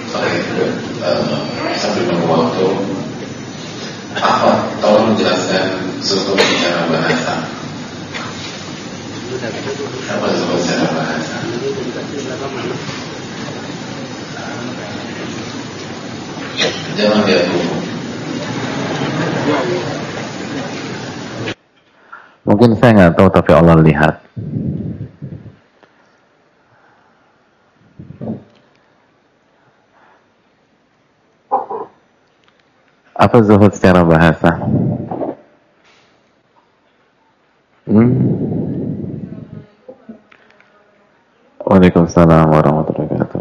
Baik, sambil menunggu waktu, apa? Tolong jelaskan zuhud secara bahasa. Apa zuhud secara bahasa? Jangan lihat buku. Mungkin saya nggak tahu, tapi Allah lihat. Apa zuhud secara bahasa? Waalaikumsalam warahmatullahi wabarakatuh.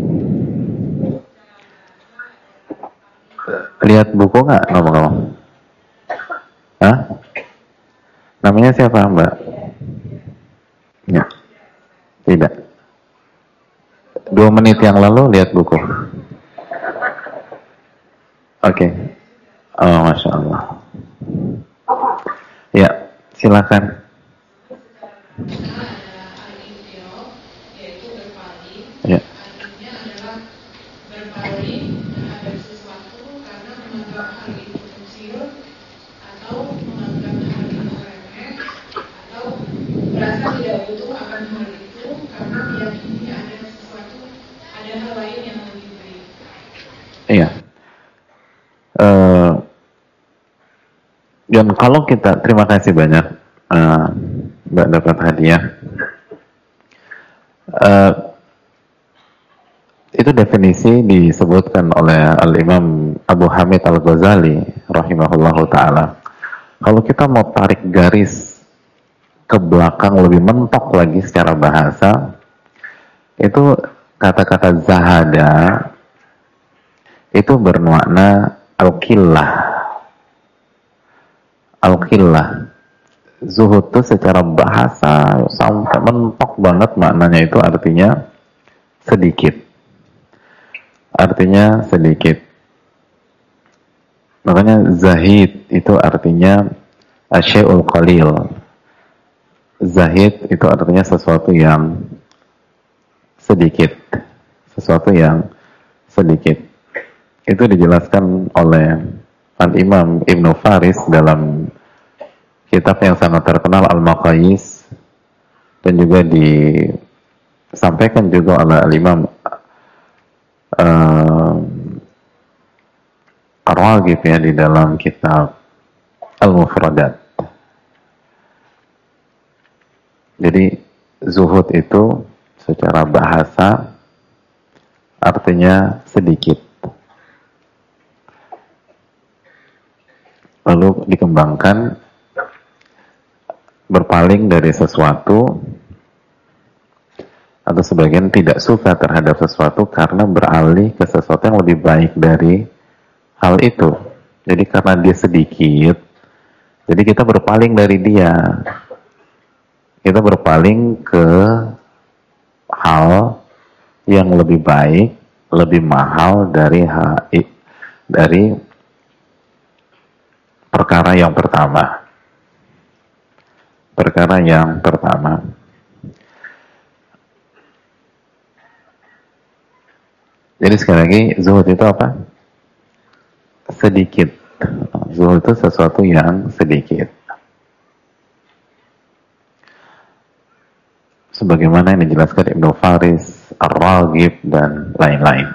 Lihat buku nggak ngomong-ngomong? Hah? Namanya siapa, Mbak? Ya, tidak. 2 menit yang lalu lihat buku. Oke. Oh, Masya Allah. Ya, silakan. Ya. Iya. Dan kalau kita, terima kasih banyak Mbak dapat hadiah. Itu definisi disebutkan oleh Al-Imam Abu Hamid Al-Ghazali rahimahullahu ta'ala. Kalau kita mau tarik garis ke belakang lebih mentok lagi secara bahasa, itu kata-kata zahada itu bermakna al-qillah. Al-qillah. Zuhud itu secara bahasa sampai mentok banget maknanya itu artinya sedikit. Artinya sedikit. Makanya zahid itu artinya asyai'ul qalil. Zahid itu artinya sesuatu yang sedikit. Sesuatu yang sedikit. Itu dijelaskan oleh Al-Imam Ibn Faris dalam kitab yang sangat terkenal Al-Maqayis, dan juga disampaikan juga oleh Al-Imam Ar-Raghib ya di dalam kitab Al-Mufradat. Jadi zuhud itu secara bahasa artinya sedikit. Lalu dikembangkan berpaling dari sesuatu, atau sebagian tidak suka terhadap sesuatu karena beralih ke sesuatu yang lebih baik dari hal itu. Jadi karena dia sedikit, jadi kita berpaling dari dia. Kita berpaling ke hal yang lebih baik, lebih mahal dari perkara yang pertama. Perkara yang pertama. Jadi sekali lagi, zuhud itu apa? Sedikit. Zuhud itu sesuatu yang sedikit. Sebagaimana yang dijelaskan Ibnu Faris, Ar-Raghib, dan lain-lain.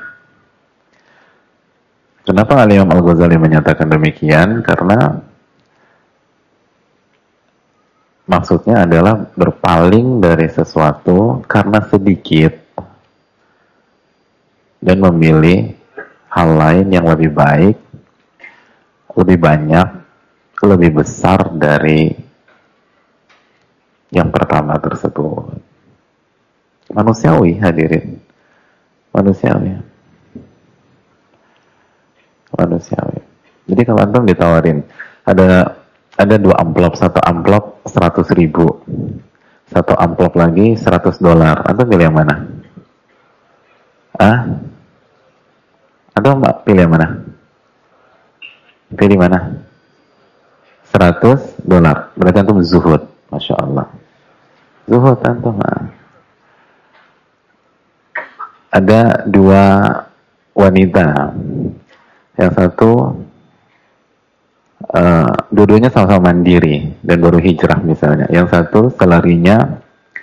Kenapa Al-Imam Al-Ghazali menyatakan demikian? Karena maksudnya adalah berpaling dari sesuatu karena sedikit dan memilih hal lain yang lebih baik, lebih banyak, lebih besar dari yang pertama tersebut. Manusiawi, hadirin. Manusiawi. Jadi kalau antum ditawarin ada 2 amplop, satu amplop 100.000, satu amplop lagi $100, antum pilih yang mana? Antum pilih yang mana? Pilih mana? $100. Berarti antum zuhud. Masya Allah. Zuhud antum. Ada 2 wanita, yang satu dua-duanya sama-sama mandiri dan baru hijrah misalnya, yang satu salarinya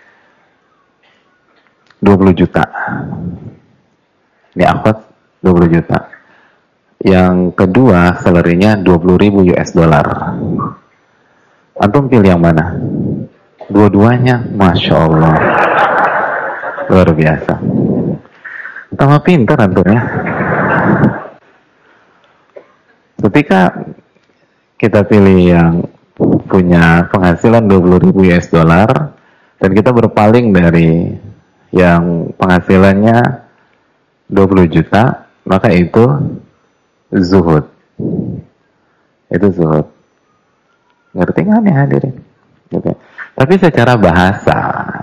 20 juta, ini akhwat 20 juta, yang kedua salarinya 20.000 US dollar. Antum pilih yang mana? Dua-duanya, Masya Allah, luar biasa, tambah pintar antum ya. Ketika kita pilih yang punya penghasilan 20.000 US dollar dan kita berpaling dari yang penghasilannya 20 juta, maka itu zuhud. Itu zuhud. Ngerti nggak nih hadirin? Gitu. Tapi secara bahasa,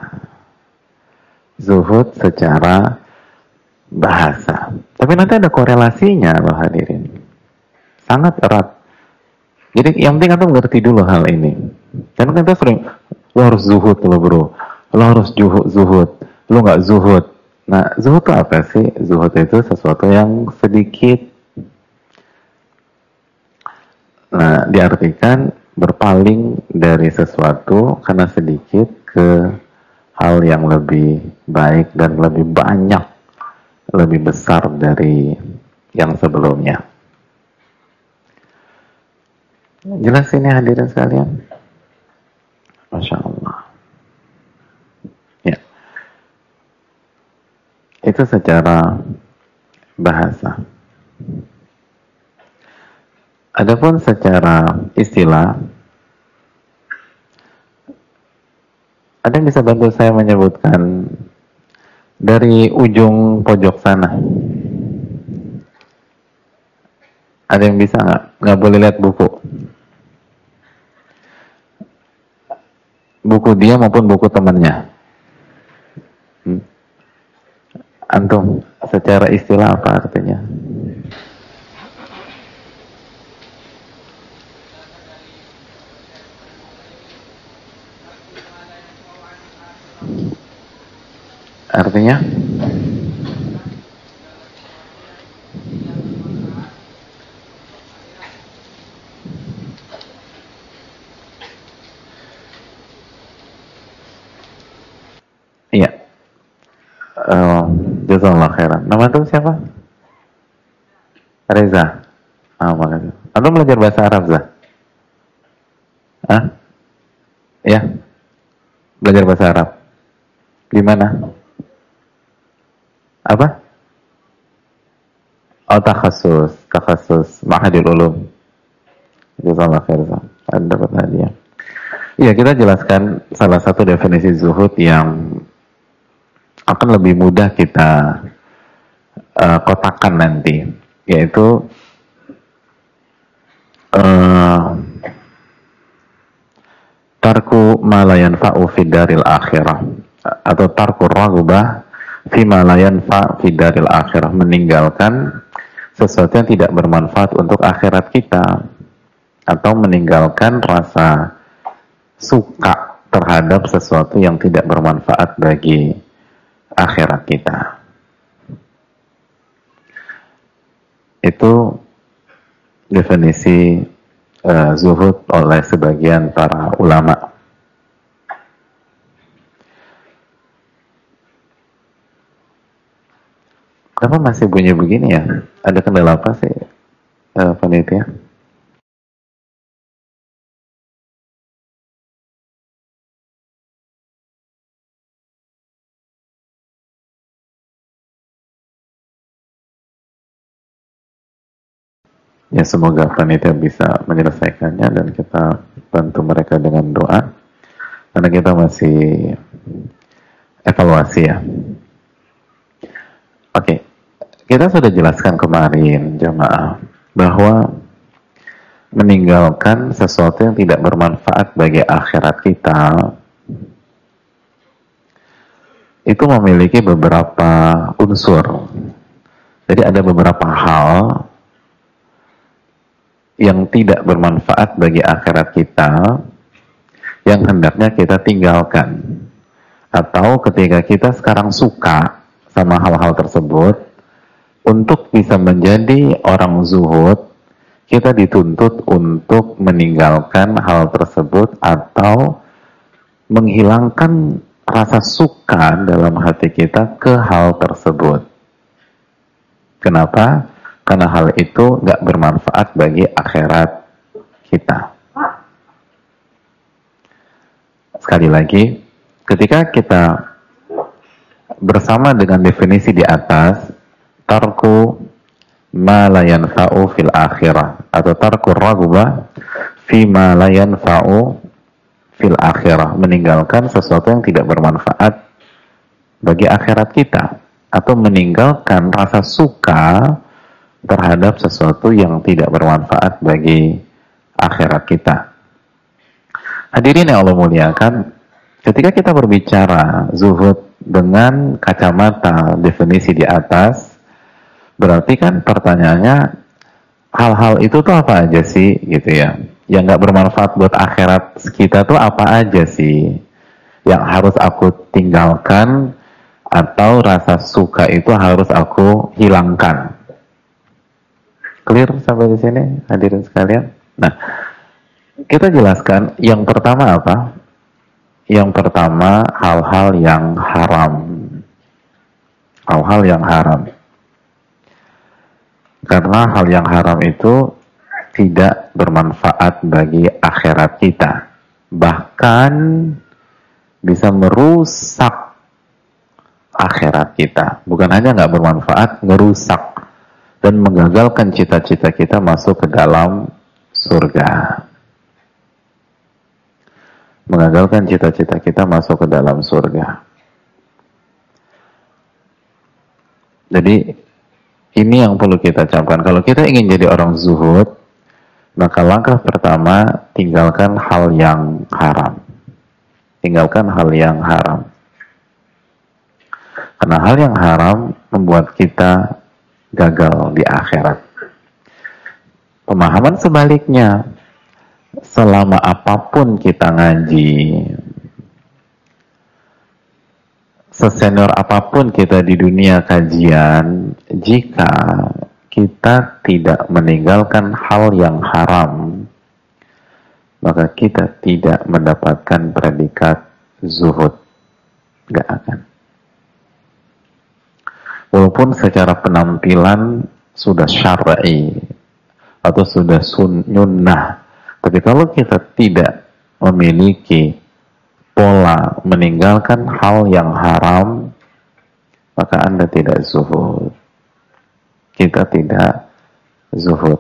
zuhud secara bahasa. Tapi nanti ada korelasinya loh hadirin. Sangat erat. Jadi yang penting antum ngerti dulu hal ini. Karena kita sering, lo harus zuhud lo bro, lo harus zuhud, lo nggak zuhud. Nah, zuhud itu apa sih? Zuhud itu sesuatu yang sedikit, nah diartikan berpaling dari sesuatu karena sedikit ke hal yang lebih baik dan lebih banyak, lebih besar dari yang sebelumnya. Jelas ini hadirin sekalian? Masya Allah. Ya. Itu secara bahasa. Adapun secara istilah, ada yang bisa bantu saya menyebutkan dari ujung pojok sana? Ada yang bisa nggak? Nggak boleh lihat buku. Buku dia maupun buku temannya. Antum, secara istilah apa artinya? Artinya? Iya. Jazakallah khairan. Nama itu siapa? Reza. Makasih. Antum belajar bahasa Arab, Zah? Hah? Ya. Belajar bahasa Arab. Di mana? Apa? Oh, takhasus Ma'hadil Ulum. Jazakallah khairan. Anda dapat hadiah. Iya, kita jelaskan salah satu definisi zuhud yang akan lebih mudah kita kotakkan nanti, yaitu tarku ma la yanfa'u fid daril akhirah, atau tarku raghbah fi ma la yanfa' fid daril akhirah, meninggalkan sesuatu yang tidak bermanfaat untuk akhirat kita, atau meninggalkan rasa suka terhadap sesuatu yang tidak bermanfaat bagi akhirat kita. Itu definisi zuhud oleh sebagian para ulama. Kenapa masih bunyi begini ya? Ada kendala apa sih panitia? Ya, semoga panitia bisa menyelesaikannya dan kita bantu mereka dengan doa, karena kita masih evaluasi ya. Oke, kita sudah jelaskan kemarin jamaah bahwa meninggalkan sesuatu yang tidak bermanfaat bagi akhirat kita itu memiliki beberapa unsur. Jadi ada beberapa hal yang tidak bermanfaat bagi akhirat kita yang hendaknya kita tinggalkan. Atau ketika kita sekarang suka sama hal-hal tersebut, untuk bisa menjadi orang zuhud, kita dituntut untuk meninggalkan hal tersebut atau menghilangkan rasa suka dalam hati kita ke hal tersebut. Kenapa? Karena hal itu nggak bermanfaat bagi akhirat kita. Sekali lagi, ketika kita bersama dengan definisi di atas, tarku ma la yanfa'u fil akhirah, atau tarku raghbah fi ma la yanfa'u fil akhirah, meninggalkan sesuatu yang tidak bermanfaat bagi akhirat kita, atau meninggalkan rasa suka terhadap sesuatu yang tidak bermanfaat bagi akhirat kita. Hadirin yang Allah muliakan, ketika kita berbicara zuhud dengan kacamata definisi di atas, berarti kan pertanyaannya, hal-hal itu tuh apa aja sih gitu ya, yang gak bermanfaat buat akhirat kita tuh apa aja sih yang harus aku tinggalkan, atau rasa suka itu harus aku hilangkan. Clear sampai di sini hadirin sekalian? Nah, kita jelaskan yang pertama apa? Yang pertama, hal-hal yang haram. Hal-hal yang haram. Karena hal yang haram itu tidak bermanfaat bagi akhirat kita. Bahkan bisa merusak akhirat kita. Bukan hanya nggak bermanfaat, ngerusak. Dan menggagalkan cita-cita kita masuk ke dalam surga. Mengagalkan cita-cita kita masuk ke dalam surga. Jadi ini yang perlu kita camkan. Kalau kita ingin jadi orang zuhud, maka langkah pertama, tinggalkan hal yang haram. Tinggalkan hal yang haram. Karena hal yang haram membuat kita gagal di akhirat. Pemahaman sebaliknya, selama apapun kita ngaji, sesenior apapun kita di dunia kajian, jika kita tidak meninggalkan hal yang haram, maka kita tidak mendapatkan predikat zuhud. Gak akan. Walaupun secara penampilan sudah syar'i atau sudah sunnah, tapi kalau kita tidak memiliki pola meninggalkan hal yang haram, maka Anda tidak zuhud. Kita tidak zuhud.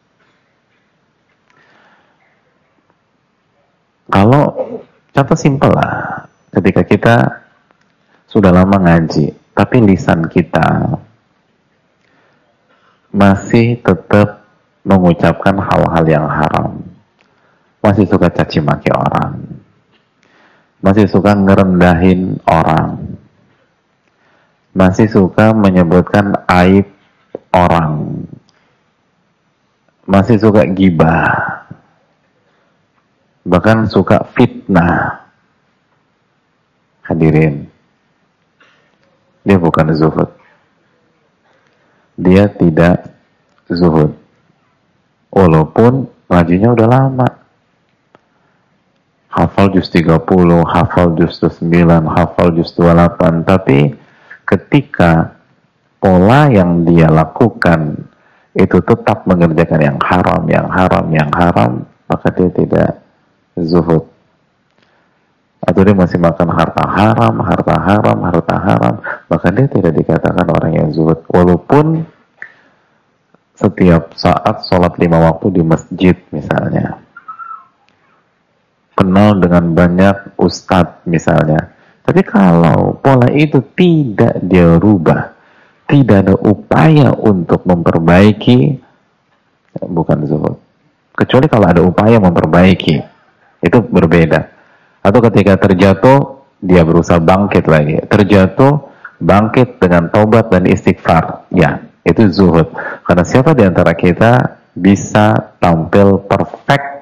Kalau contoh simpel lah, ketika kita sudah lama ngaji, tapi lisan kita masih tetap mengucapkan hal-hal yang haram, masih suka caci maki orang, masih suka ngerendahin orang, masih suka menyebutkan aib orang, masih suka gibah, bahkan suka fitnah. Hadirin, dia bukan zuhud. Dia tidak zuhud. Walaupun ngajinya udah lama. Hafal juz 30, hafal juz 9, hafal juz 28. Tapi ketika pola yang dia lakukan itu tetap mengerjakan yang haram, maka dia tidak zuhud. Atau dia masih makan harta haram, maka dia tidak dikatakan orang yang zuhud. Walaupun setiap saat sholat 5 waktu di masjid misalnya, kenal dengan banyak ustadz misalnya, tapi kalau pola itu tidak dia rubah, tidak ada upaya untuk memperbaiki, bukan zuhud. Kecuali kalau ada upaya memperbaiki, itu berbeda. Atau ketika terjatuh, dia berusaha bangkit lagi. Terjatuh, bangkit dengan taubat dan istighfar. Ya, itu zuhud. Karena siapa di antara kita bisa tampil perfect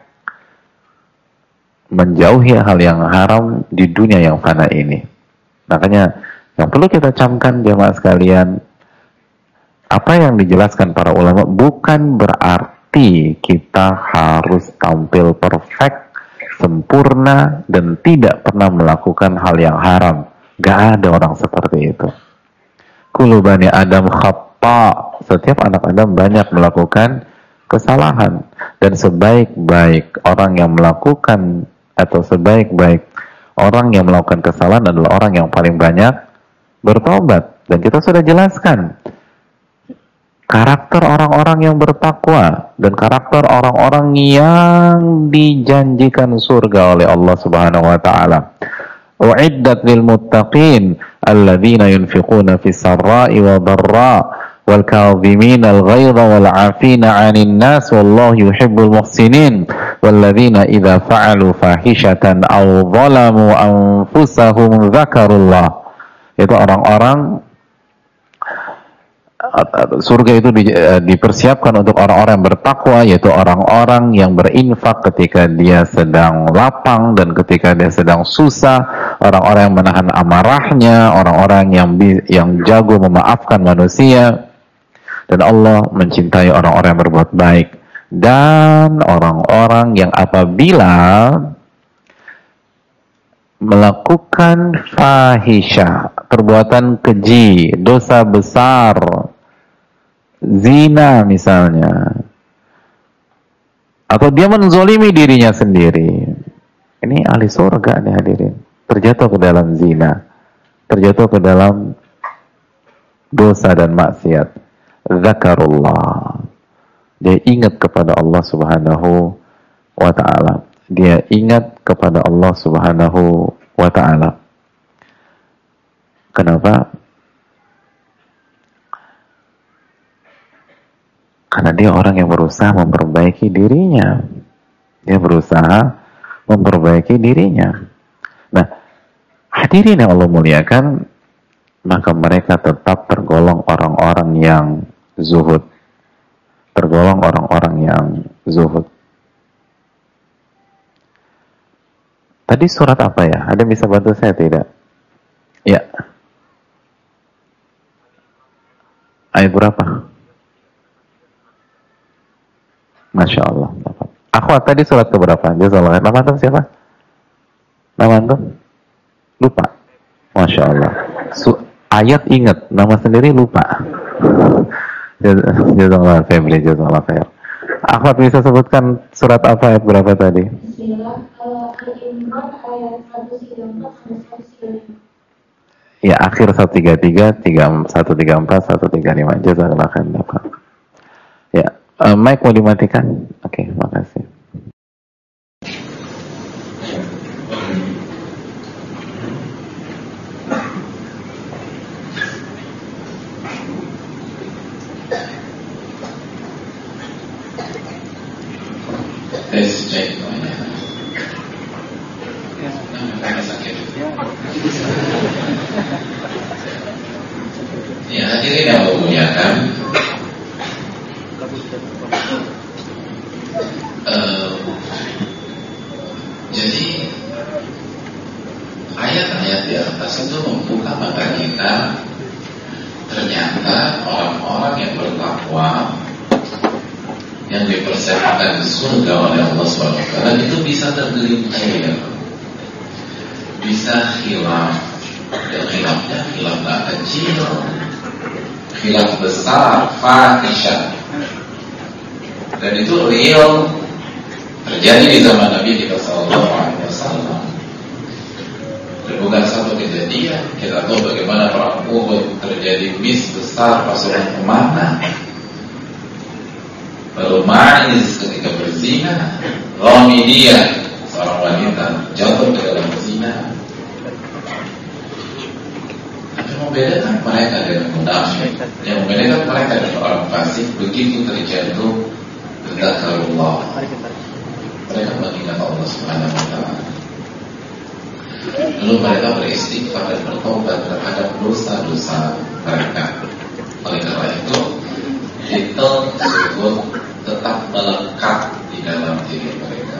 menjauhi hal yang haram di dunia yang fana ini. Makanya yang perlu kita camkan jemaah sekalian, Apa yang dijelaskan para ulama bukan berarti kita harus tampil perfect, sempurna, dan tidak pernah melakukan hal yang haram. Gak ada orang seperti itu. Kullu bani Adam khata. Setiap anak Adam banyak melakukan kesalahan. Dan sebaik-baik orang yang melakukan, atau sebaik-baik orang yang melakukan kesalahan adalah orang yang paling banyak bertobat. Dan kita sudah jelaskan karakter orang-orang yang bertakwa dan karakter orang-orang yang dijanjikan surga oleh Allah Subhanahu wa taala. Uiddat lil muttaqin alladzina yunfiquna fis sarra'i wad dharra wal kadhimina al ghaidha wal 'afina 'anil nas wallahu yuhibbul muhsinin walladzina idza fa'alu fahishatan aw zalamu anfusahum dzakarullah. Itu orang-orang surga itu dipersiapkan untuk orang-orang yang bertakwa, yaitu orang-orang yang berinfak ketika dia sedang lapang dan ketika dia sedang susah, orang-orang yang menahan amarahnya, orang-orang yang jago memaafkan manusia, dan Allah mencintai orang-orang yang berbuat baik, dan orang-orang yang apabila melakukan fahisyah, perbuatan keji, dosa besar, zina misalnya, atau dia menzolimi dirinya sendiri, ini ahli surga nih hadirin, terjatuh ke dalam zina, terjatuh ke dalam dosa dan maksiat, zakarullah, dia ingat kepada Allah Subhanahu wa ta'ala, dia ingat kepada Allah Subhanahu wa ta'ala. Kenapa? Karena dia orang yang berusaha memperbaiki dirinya. Dia berusaha memperbaiki dirinya. Nah, hadirin yang Allah muliakan, maka mereka tetap tergolong orang-orang yang zuhud. Tergolong orang-orang yang zuhud. Tadi surat apa ya? Ada yang bisa bantu saya tidak? Ya. Ayat berapa? Masya Allah. Akhwat, tadi surat keberapa? Jazakallah. Nama antum siapa? Nama antum? Lupa. Masya Allah. Ayat ingat, nama sendiri lupa. Jazakallah Febri, jazakallah khair. Akhwat bisa sebutkan surat apa, ayat berapa tadi? Ya, akhir 133, 134, 135. Jazakallah khair. Ya, mic mau dimatikan? Oke, makasih. Ya, hadirin yang Allah muliakan, jadi ayat-ayat di atas itu membuka mata kita. Ternyata orang-orang yang bertakwa, yang dipersiapkan surga oleh Allah SWT, itu bisa tergelincir, bisa khilaf, dan khilafnya khilaf tak kecil, khilaf besar, fahisyah, dan itu real terjadi di zaman Nabi kita SAW. Dan bukan satu kejadian. Kita tahu bagaimana perang Uhud terjadi miss besar, pasukan kemana. Lalu Ma'iz ketika berzina, Ramidiyah seorang wanita jatuh ke dalam zina. Yang membedakan mereka dengan munafik, yang membedakan mereka dengan orang fasik, begitu terjatuh Zakarullah, mereka mengingat Allah Subhanahu wa ta'ala. Lalu mereka beristighfar dan bertobat terhadap dosa-dosa mereka. Oleh karena itu, kita tersebut tetap melekat di dalam diri mereka,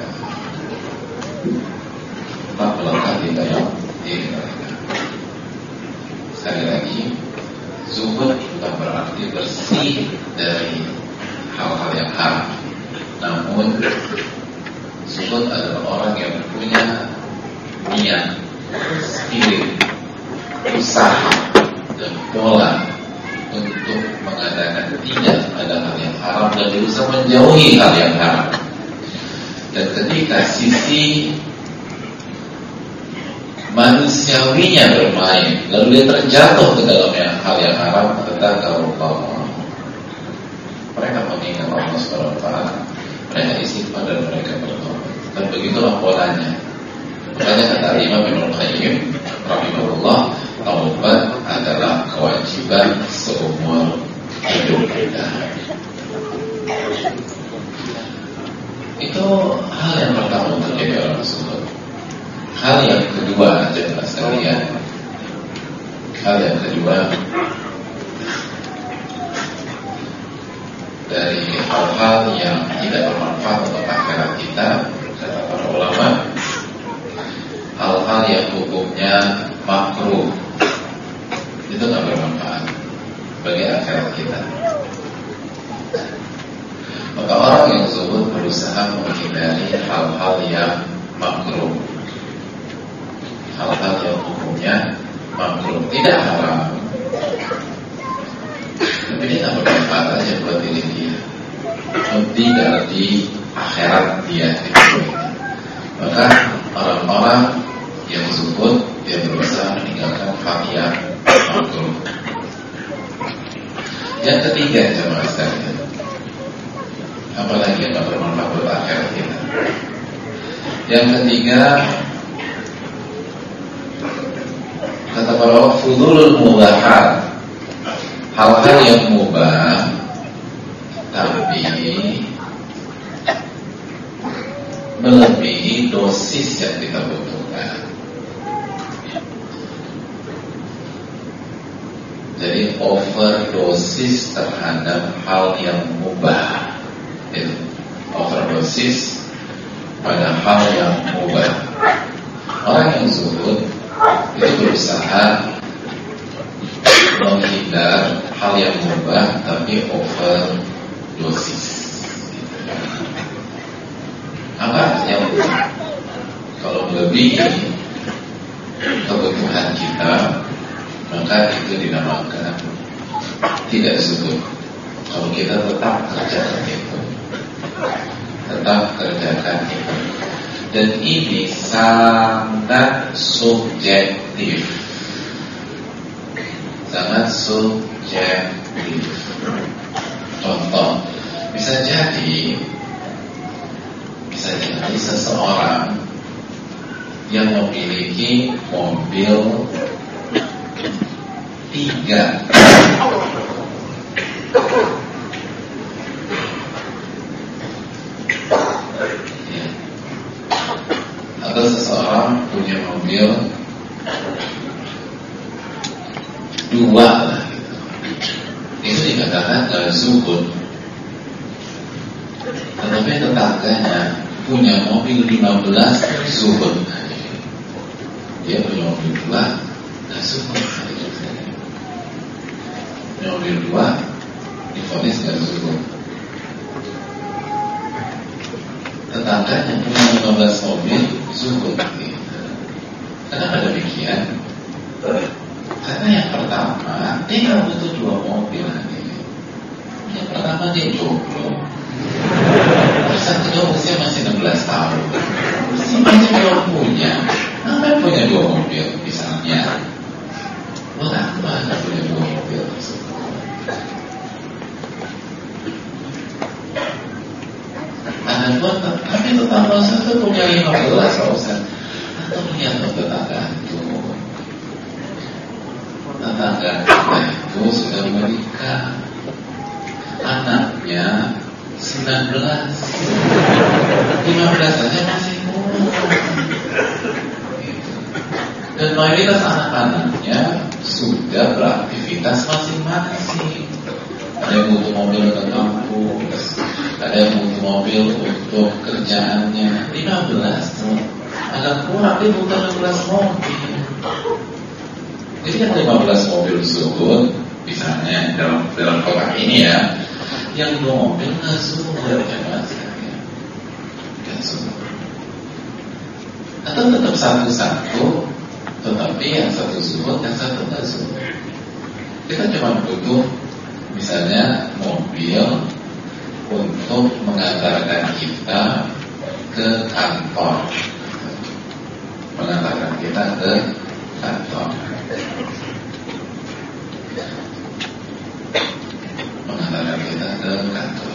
tetap melekat di dalam diri mereka. Sekali lagi, zuhud bukan berarti bersih dari hal-hal yang haram. Namun zuhud adalah orang yang punya niat, spirit, usaha dan pola untuk mengadakan tidak ada hal yang haram dan berusaha menjauhi hal yang haram. Dan ketika sisi manusiawinya bermain, lalu dia terjatuh ke dalam hal yang haram, tadzakarullah, mereka mengingat Allah Subhanahu wa taala, mereka istighfar dan mereka bertobat. Dan begitulah polanya. Makanya kata Imam Ibnu Qayyim rahimahullah, taubat adalah kewajiban seumur hidup kita. Itu hal yang pertama untuk jadi orang zuhud. Hal yang kedua, jemaah sekalian, hal yang kedua dari hal-hal yang tidak bermanfaat untuk akhirat kita, kata para ulama, hal-hal yang hukumnya makruh, itu tidak bermanfaat bagi akhirat kita. Maka orang yang zuhud berusaha menghindari hal-hal yang makruh, hal-hal yang hukumnya makruh, tidak haram, tapi dia tidak bermanfaat aja buat diri dia, tidak di akhirat dia. Maka orang-orang yang zuhud, dia berusaha meninggalkan hal yang makruh. Yang ketiga, jemaah sekalian, apalagi yang tidak bermanfaat buat akhirat kita. Yang ketiga, kata para fudulul mubahat, hal-hal yang mubah tapi melebihi dosis yang kita butuhkan. Jadi overdosis terhadap hal yang mubah, overdosis pada hal yang mubah. Orang yang zuhud itu berusaha menghindar hal yang mubah tapi overdosis. Apa artinya mubah? Kalau melebihi kebutuhan kita, maka itu dinamakan tidak zuhud. Kalau kita tetap kerjakan itu, dan ini sangat subjektif, sangat subjektif. Contoh, bisa jadi seseorang yang memiliki mobil 3, atau seseorang punya mobil 2 lah gitu. Itu dikatakan zuhud. Tetapi tetangganya punya mobil 15, zuhud. Dia punya mobil 2, gak zuhud. Punya mobil 2, divonis gak zuhud. Tetangganya punya 15 mobil, zuhud. Kenapa demikian? Karena yang pertama, dia gak butuh 2 mobil lagi. Yang pertama dia jomblo. Terus yang kedua usia masih 16 tahun. Masih belum punya. Ngapain punya 2 mobil misalnya? Buat apa punya 2 mobil? Ada buat, tapi tetangga saya punya 15 Ustaz. Atau punya tetangga itu. Tetangga kita itu sudah menikah, anaknya 19, 15 saja masih muda. Dan mayoritas anak-anaknya sudah beraktivitas masing-masing. Ada yang butuh mobil ke kampus, ada yang butuh mobil untuk kerjaannya. 15 tuh agak kurang, dia butuh 16 mobil. Jadi yang 15 mobil zuhud bisa misalnya dalam kotak ini ya, yang dua mobil nggak zuhur jamaah sekalian, nggak zuhur. Atau tetap satu-satu, tetapi yang satu zuhur, yang satu nggak zuhur. Kita cuma butuh misalnya mobil untuk mengantarkan kita ke kantor, mengantarkan kita ke kantor, mengantarkan kita ke kantor.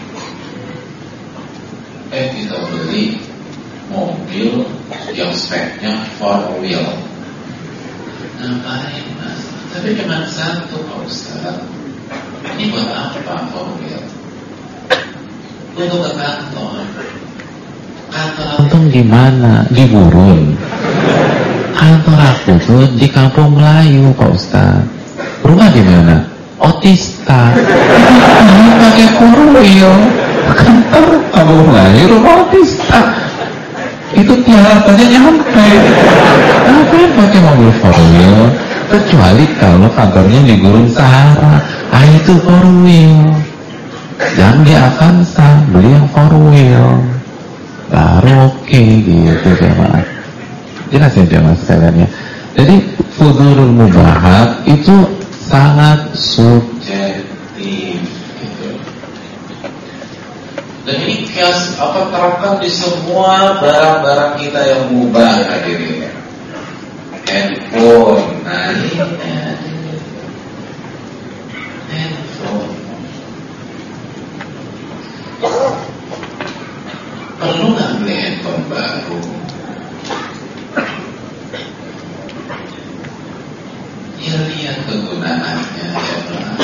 Kita beli mobil yang speknya 4 wheel. Ngapain mas? Tapi cuma satu Pak Ustaz. Ini buat apa 4 wheel? Untuk ke kantor. Kantor antum di mana? Di Gurun. Kantor aku tuh di Kampung Melayu Pak Ustaz. Rumah di mana? Otista. Ini pakai 4 wheel. Kantor Kampung Melayu, rumah Otista. Itu tiaratannya nyampe. Ngapain pakai mobil 4 wheel? Kecuali kalau kantornya di Gurun Sahara. Itu 4 wheel. Jangan di Avanza, beli yang 4 wheel. Baru oke gitu jemaah. Jelas ya jemaah sekalian ya. Jadi fudulul mubahat itu sangat subjektif gitu. Dan ini kias terapkan di semua barang-barang kita yang mubah hadirin. Handphone, nah ini handphone. Perlu nggak beli handphone baru? Ya lihat kegunaannya ya Pak.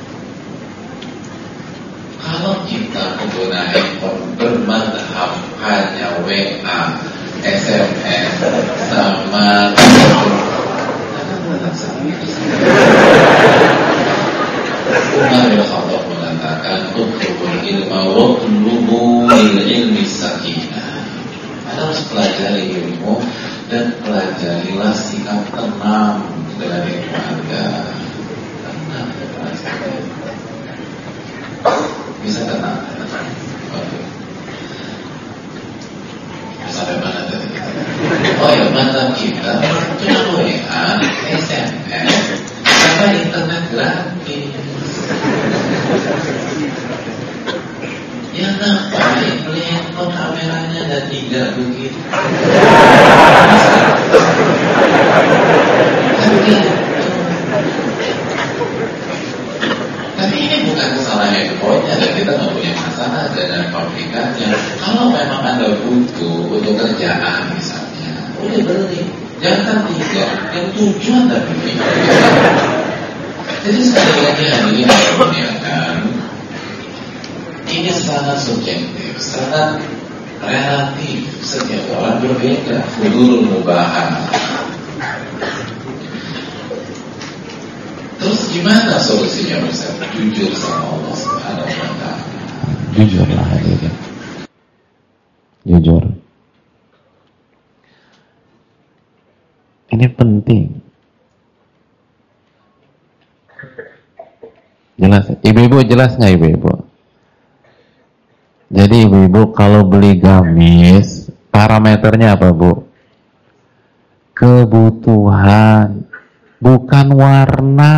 Kalau kita pengguna handphone bermadhab hanya WA, SMS, sama Umar bin Khattab mengatakan utlubul ilma watlubu lil ilmi sakinah. Anda harus pelajari ilmu dan pelajarilah sikap tenang dengan ilmu Anda. Tenang bisa tenang. Oke. Sampai mana tadi? Oh ya, mata kita cuma WA, SMS, sama internet gratis. Ya ngapain beli handphone kameranya ada 3 begitu? Tapi ini bukan kesalahan handphonenya dan kita nggak punya masalah dengan pabrikannya. Kalau memang Anda butuh untuk kerjaan misalnya, udah beli. Jangan 3, yang 7 Anda beli. Jadi sekali lagi hadirin yang dimuliakan, ini sangat subjektif, sangat relatif. Setiap orang berbeda. Fudulul mubahat. Terus gimana solusinya Ustaz? Jujur sama Allah Subhanahu wa ta'ala. Jujurlah hadirin. Jujur. Ini penting. Jelas, ibu-ibu jelas nggak ibu-ibu? Jadi ibu-ibu kalau beli gamis, parameternya apa bu? Kebutuhan, bukan warna.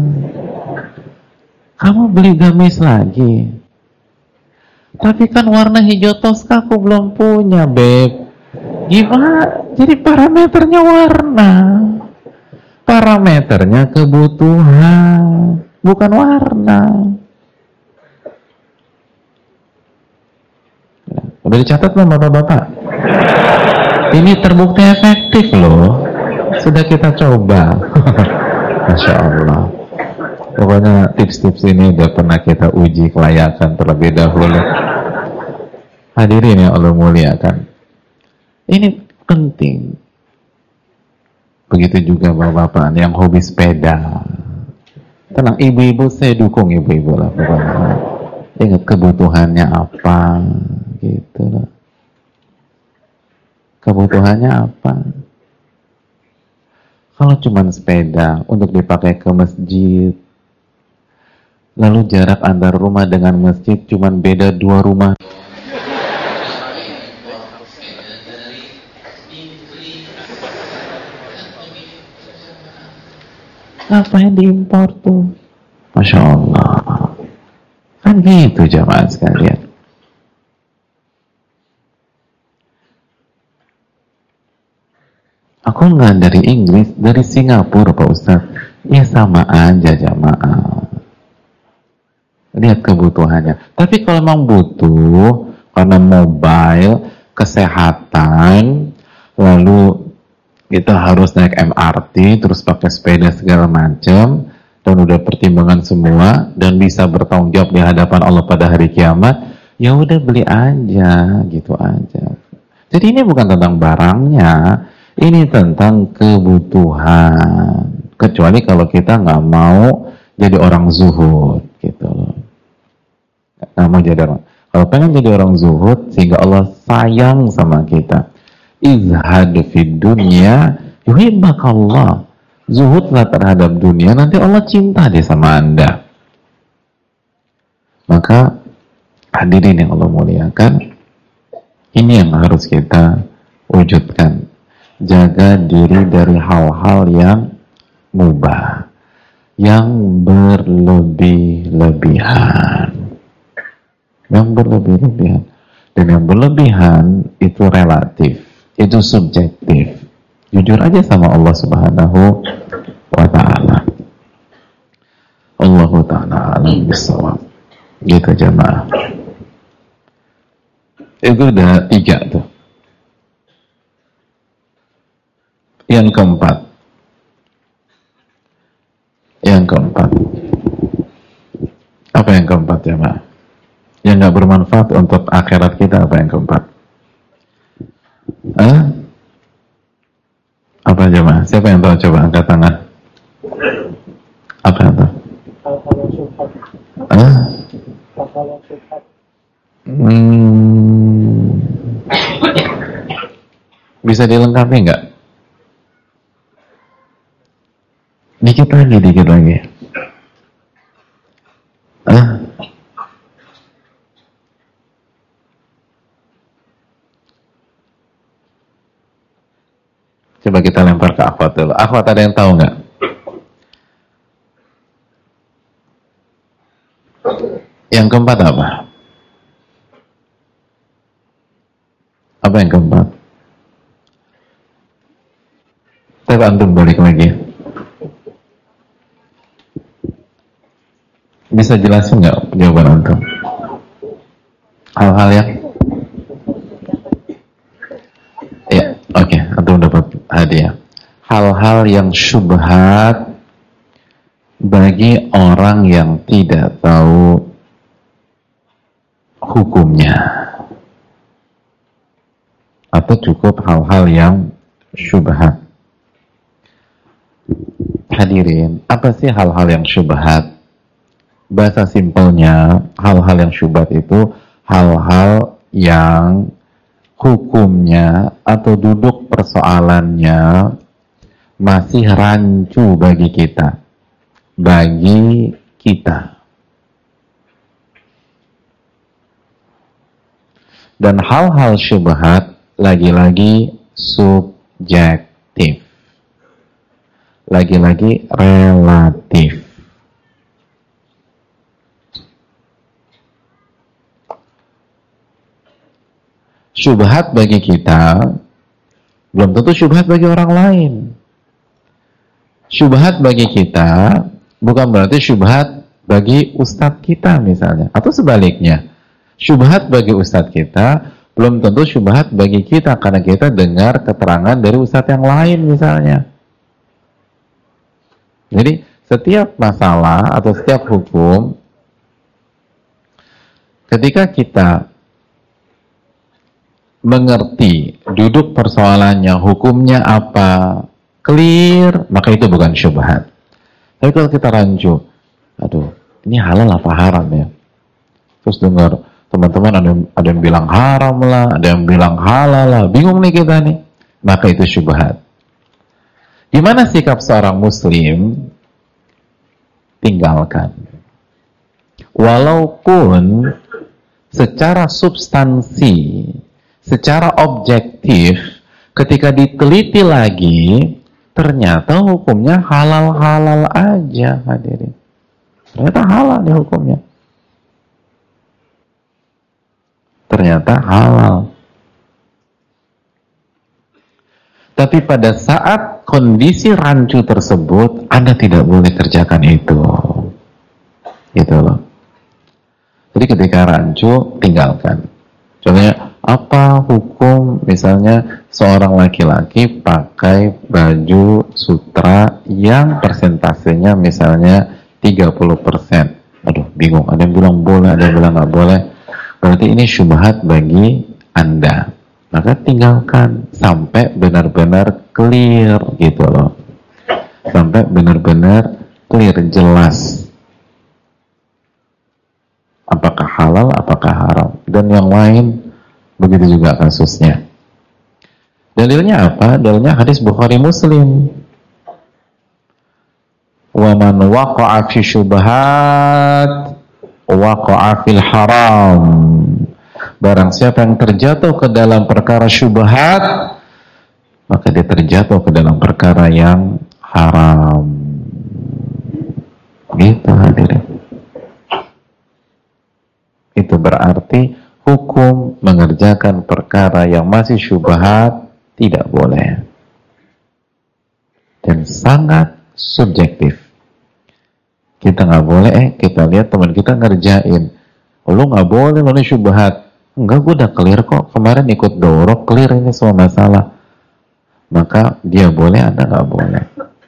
Kamu beli gamis lagi, tapi kan warna hijau toska aku belum punya, beb. Gimana? Jadi parameternya warna, parameternya kebutuhan, bukan warna. Udah dicatat belum bapak-bapak? Ini terbukti efektif loh. Sudah kita coba. Masya Allah. Pokoknya tips-tips ini udah pernah kita uji kelayakan terlebih dahulu. Hadirin yang Allah muliakan. Ini penting. Begitu juga bapak-bapak yang hobi sepeda. Tenang, ibu-ibu saya dukung ibu-ibu lah pokoknya. Ingat kebutuhannya apa, gitu loh. Kebutuhannya apa? Kalau cuma sepeda untuk dipakai ke masjid, lalu jarak antar rumah dengan masjid cuma beda 2 rumah. Ngapain diimpor tuh? Masya Allah. Kan gitu jamaah sekalian. Aku nggak dari Inggris, dari Singapura Pak Ustaz. Ya sama aja jamaah. Lihat kebutuhannya. Tapi kalau memang butuh karena mobile, kesehatan, lalu kita harus naik MRT, terus pakai sepeda segala macam, dan udah pertimbangan semua, dan bisa bertanggung jawab di hadapan Allah pada hari kiamat, ya udah beli aja, gitu aja. Jadi ini bukan tentang barangnya, ini tentang kebutuhan. Kecuali kalau kita nggak mau jadi orang zuhud, gitu loh. Nggak mau jadi orang. Kalau pengen jadi orang zuhud, sehingga Allah sayang sama kita. Izhad fid dunya yuhibbakallah. Zuhudlah terhadap dunia, nanti Allah cinta deh sama Anda. Maka hadirin yang Allah muliakan, ini yang harus kita wujudkan. Jaga diri dari hal-hal yang mubah, yang berlebih-lebihan. Yang berlebih-lebihan. Dan yang berlebihan itu relatif, itu subjektif. Jujur aja sama Allah Subhanahu wa ta'ala. Allahu ta'ala alam bisawab. Gitu jamaah. Itu udah 3 tuh. Yang keempat. Apa yang keempat jamaah? Yang gak bermanfaat untuk akhirat kita, apa yang keempat? Apa jemaah? Siapa yang tahu? Coba angkat tangan. Apa yang tahu? Hal-hal yang syubhat. Hal-hal yang syubhat. Bisa dilengkapi nggak? Dikit lagi. Coba kita lempar ke Akhwat dulu. Akhwat, ada yang tahu nggak? Yang keempat apa? Apa yang keempat? Coba antum balik lagi. Bisa jelasin nggak jawaban antum? Hal-hal yang oke, antum dapat hadiah. Hal-hal yang syubhat bagi orang yang tidak tahu hukumnya, atau cukup hal-hal yang syubhat. Hadirin, apa sih hal-hal yang syubhat? Bahasa simpelnya, hal-hal yang syubhat itu hal-hal yang hukumnya atau duduk persoalannya masih rancu bagi kita. Dan hal-hal syubhat lagi-lagi subjektif, lagi-lagi relatif. Syubhat bagi kita belum tentu syubhat bagi orang lain. Syubhat bagi kita bukan berarti syubhat bagi ustadz kita misalnya, atau sebaliknya. Syubhat bagi ustadz kita belum tentu syubhat bagi kita karena kita dengar keterangan dari ustadz yang lain misalnya. Jadi setiap masalah atau setiap hukum, ketika kita mengerti duduk persoalannya, hukumnya apa, clear, maka itu bukan syubhat. Tapi kalau kita rancu, aduh, ini halal apa haram ya? Terus dengar teman-teman ada yang bilang haram lah, ada yang bilang halal lah, bingung nih kita nih, maka itu syubhat. Gimana sikap seorang muslim? Tinggalkan. walaupun secara substansi, secara objektif, ketika diteliti lagi, ternyata hukumnya halal-halal aja, hadirin. Ternyata halal nih hukumnya. Ternyata halal. Tapi pada saat kondisi rancu tersebut, Anda tidak boleh kerjakan itu. Gitu loh. Jadi ketika rancu, tinggalkan. Contohnya, apa hukum misalnya seorang laki-laki pakai baju sutra yang persentasenya misalnya 30%. Aduh, bingung. Ada yang bilang boleh, ada yang bilang nggak boleh. Berarti ini syubhat bagi Anda. Maka tinggalkan sampai benar-benar clear gitu loh. Sampai benar-benar clear, jelas. Apakah halal, apakah haram. Dan yang lain, begitu juga kasusnya. Dalilnya apa? Dalilnya hadis Bukhari Muslim. Wa man waqa'a fi syubhat waqa'a fil haram. Barang siapa yang terjatuh ke dalam perkara syubhat, maka dia terjatuh ke dalam perkara yang haram. Gitu hadirin. Itu berarti hukum mengerjakan perkara yang masih syubhat tidak boleh. Dan sangat subjektif. Kita nggak boleh, kita lihat teman kita ngerjain. Lu nggak boleh, lu ini syubhat. Enggak, gue udah clear kok. Kemarin ikut dorok, clear ini semua masalah. Maka dia boleh, Anda nggak boleh.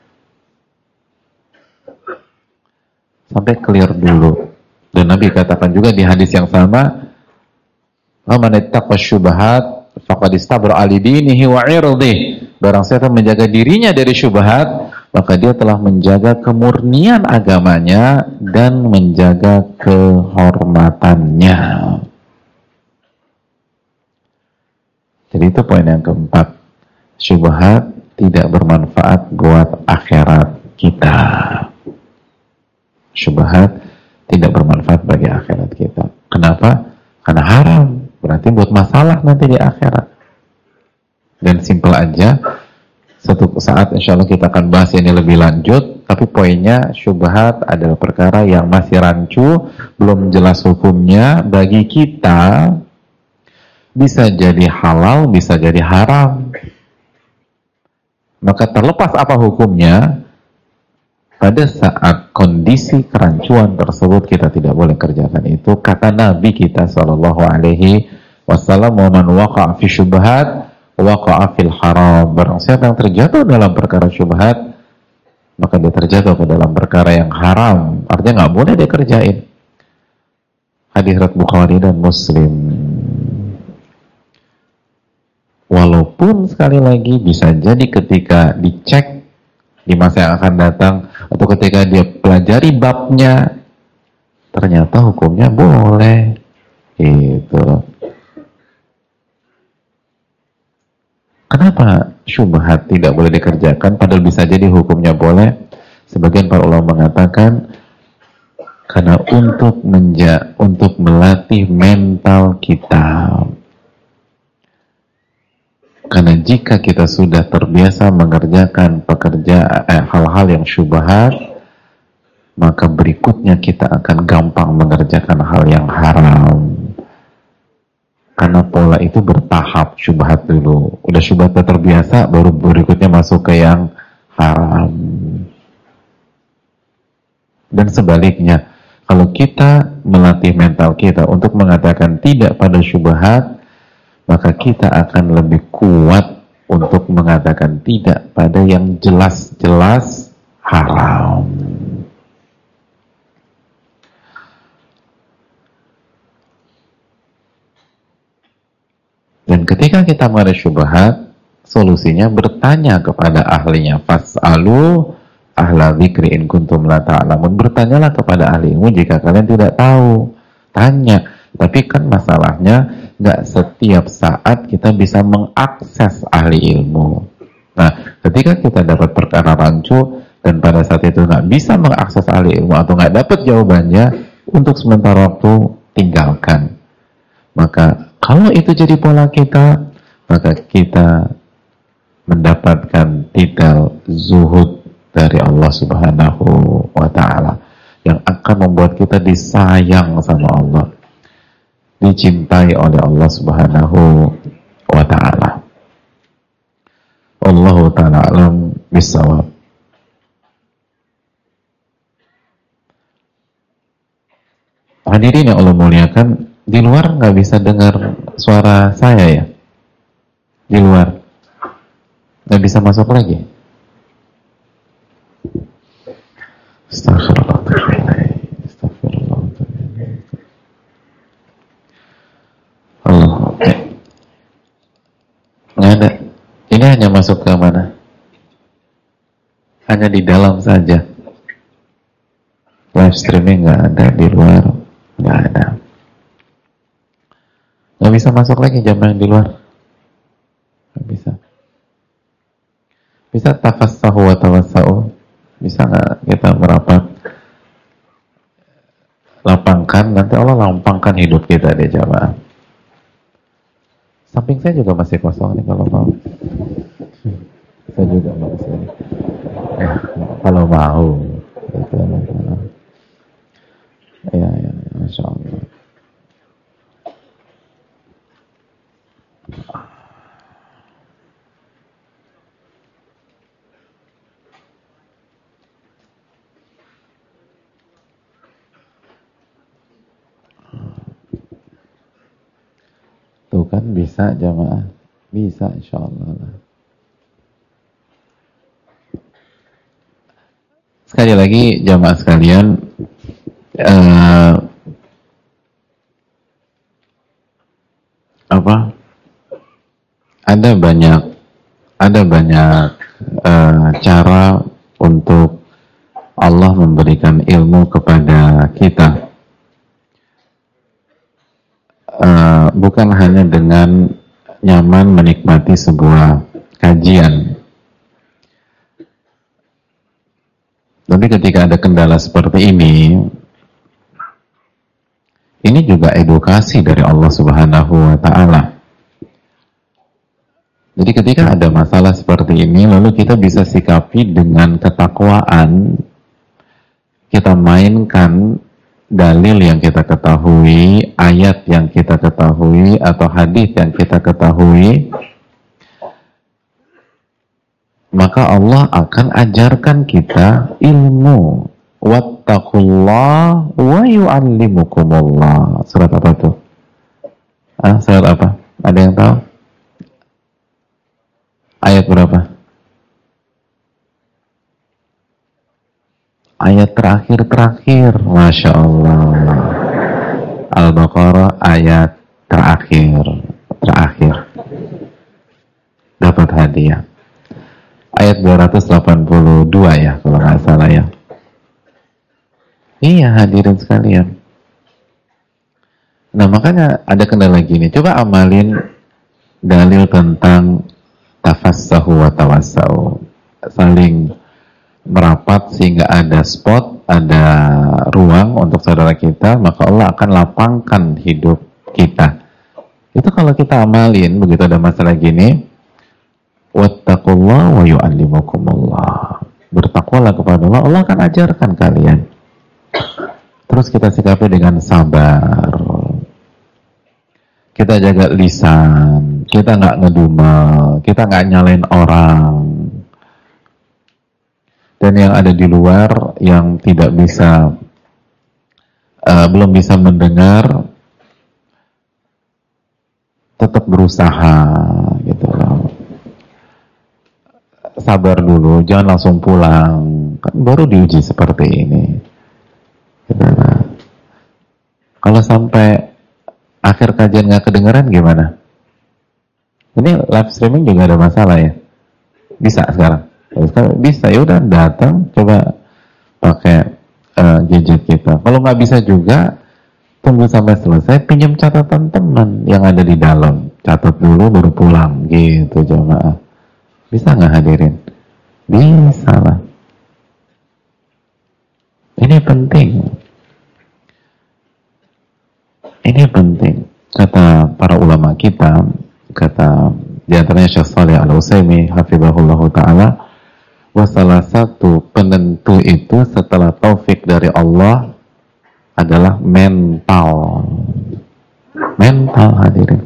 Sampai clear dulu. Dan Nabi katakan juga di hadis yang sama, "Man ittaqa syubhat faqad istabra li dinihi wa 'irdihi." Barang siapa menjaga dirinya dari syubhat, maka dia telah menjaga kemurnian agamanya dan menjaga kehormatannya. Jadi itu poin yang keempat. Syubhat tidak bermanfaat buat akhirat kita. Syubhat tidak bermanfaat bagi akhirat kita. Kenapa? Karena haram. Berarti buat masalah nanti di akhirat. Dan simpel aja, suatu saat insya Allah kita akan bahas ini lebih lanjut. Tapi poinnya, syubhat adalah perkara yang masih rancu, belum jelas hukumnya. Bagi kita bisa jadi halal, bisa jadi haram. Maka terlepas apa hukumnya, pada saat kondisi kerancuan tersebut kita tidak boleh kerjakan itu. Kata Nabi kita SAW, "Wa man waqa'a fi syubhat waqa'a fil haram." Barang siapa yang terjatuh dalam perkara syubhat, maka dia terjatuh ke dalam perkara yang haram. Artinya nggak boleh dia kerjain. Hadis riwayat Bukhari dan Muslim. Walaupun sekali lagi bisa jadi ketika dicek di masa yang akan datang atau ketika dia pelajari babnya, ternyata hukumnya boleh. Gitu. Kenapa syubhat tidak boleh dikerjakan padahal bisa jadi hukumnya boleh? Sebagian para ulama mengatakan karena untuk melatih mental kita. Karena jika kita sudah terbiasa mengerjakan hal-hal yang syubhat, maka berikutnya kita akan gampang mengerjakan hal yang haram. Karena pola itu bertahap, syubhat dulu. Udah syubhat terbiasa, baru berikutnya masuk ke yang haram. Dan sebaliknya, kalau kita melatih mental kita untuk mengatakan tidak pada syubhat, maka kita akan lebih kuat untuk mengatakan tidak pada yang jelas-jelas haram. Dan ketika kita mengenai syubhat, solusinya bertanya kepada ahlinya. Fas'alu ahla dzikri in kuntum la ta'lamun. Bertanyalah kepada ahli ilmu jika kalian tidak tahu. Tanya. Tapi kan masalahnya nggak setiap saat kita bisa mengakses ahli ilmu. Nah, ketika kita dapat perkara rancu dan pada saat itu nggak bisa mengakses ahli ilmu atau nggak dapat jawabannya, untuk sementara waktu tinggalkan. Maka kalau itu jadi pola kita, maka kita mendapatkan titel zuhud dari Allah Subhanahu wa ta'ala yang akan membuat kita disayang sama Allah, dicintai oleh Allah Subhanahu wa ta'ala. Allahu ta'ala alam bisawab. Hadirin yang Allah muliakan, di luar nggak bisa dengar suara saya ya? Di luar nggak bisa masuk lagi. Astagfirullahaladzim. Allah, nggak ada. Ini hanya masuk ke mana? Hanya di dalam saja. Live streaming nggak ada, di luar nggak ada. Nggak bisa masuk lagi jamaah yang di luar. Nggak bisa. Bisa tafassahu wa tawassau. Bisa nggak kita merapat? Lapangkan, nanti Allah lapangkan hidup kita deh jamaah. Samping saya juga masih kosong nih kalau mau. Saya juga masih. Kalau mau. Gitu, ya, Masya Allah. Tuh kan bisa jamaah, bisa insya Allah. Sekali lagi jamaah sekalian, ada banyak cara untuk Allah memberikan ilmu kepada kita. Bukan hanya dengan nyaman menikmati sebuah kajian, tapi ketika ada kendala seperti ini juga edukasi dari Allah Subhanahu wa ta'ala. Jadi ketika ada masalah seperti ini, lalu kita bisa sikapi dengan ketakwaan, kita mainkan dalil yang kita ketahui, ayat yang kita ketahui, atau hadis yang kita ketahui, maka Allah akan ajarkan kita ilmu. Wattaqullah wa yu'allimukumullah. Surat apa tuh? Surat apa? Ada yang tahu? Ayat berapa? Ayat terakhir. Masya Allah. Al-Baqarah ayat terakhir. Dapat hadiah. Ayat 282 ya, kalau nggak salah ya. Iya hadirin sekalian. Nah makanya ada kendala gini. Coba amalin dalil tentang tafassahu wa tawassau. Saling merapat sehingga ada spot, ada ruang untuk saudara kita, maka Allah akan lapangkan hidup kita. Itu kalau kita amalin, begitu ada masalah gini, wattaqullah wa yu'allimukumullah. Bertakwalah kepada Allah, Allah akan ajarkan kalian. Terus kita sikapi dengan sabar. Kita jaga lisan, kita nggak ngedumel, kita nggak nyalain orang. Dan yang ada di luar yang tidak bisa, belum bisa mendengar, tetap berusaha, gitu loh. Sabar dulu, jangan langsung pulang. Kan baru diuji seperti ini. Gitu loh. Kalau sampai akhir kajian nggak kedengeran gimana? Ini live streaming juga ada masalah ya? Bisa sekarang? Bisa, ya udah datang, coba pakai gadget kita. Kalau nggak bisa juga, tunggu sampai selesai, pinjam catatan teman yang ada di dalam. Catat dulu baru pulang, gitu jamaah. Bisa nggak hadirin? Bisa lah. Ini penting. Ini penting. Kata para ulama kita, kata di antaranya Syekh Shalih Al-Utsaimin hafizahullahu taala, salah satu penentu itu setelah taufik dari Allah adalah mental. Mental, hadirin.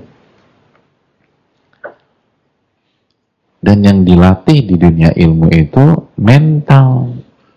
Dan yang dilatih di dunia ilmu itu mental.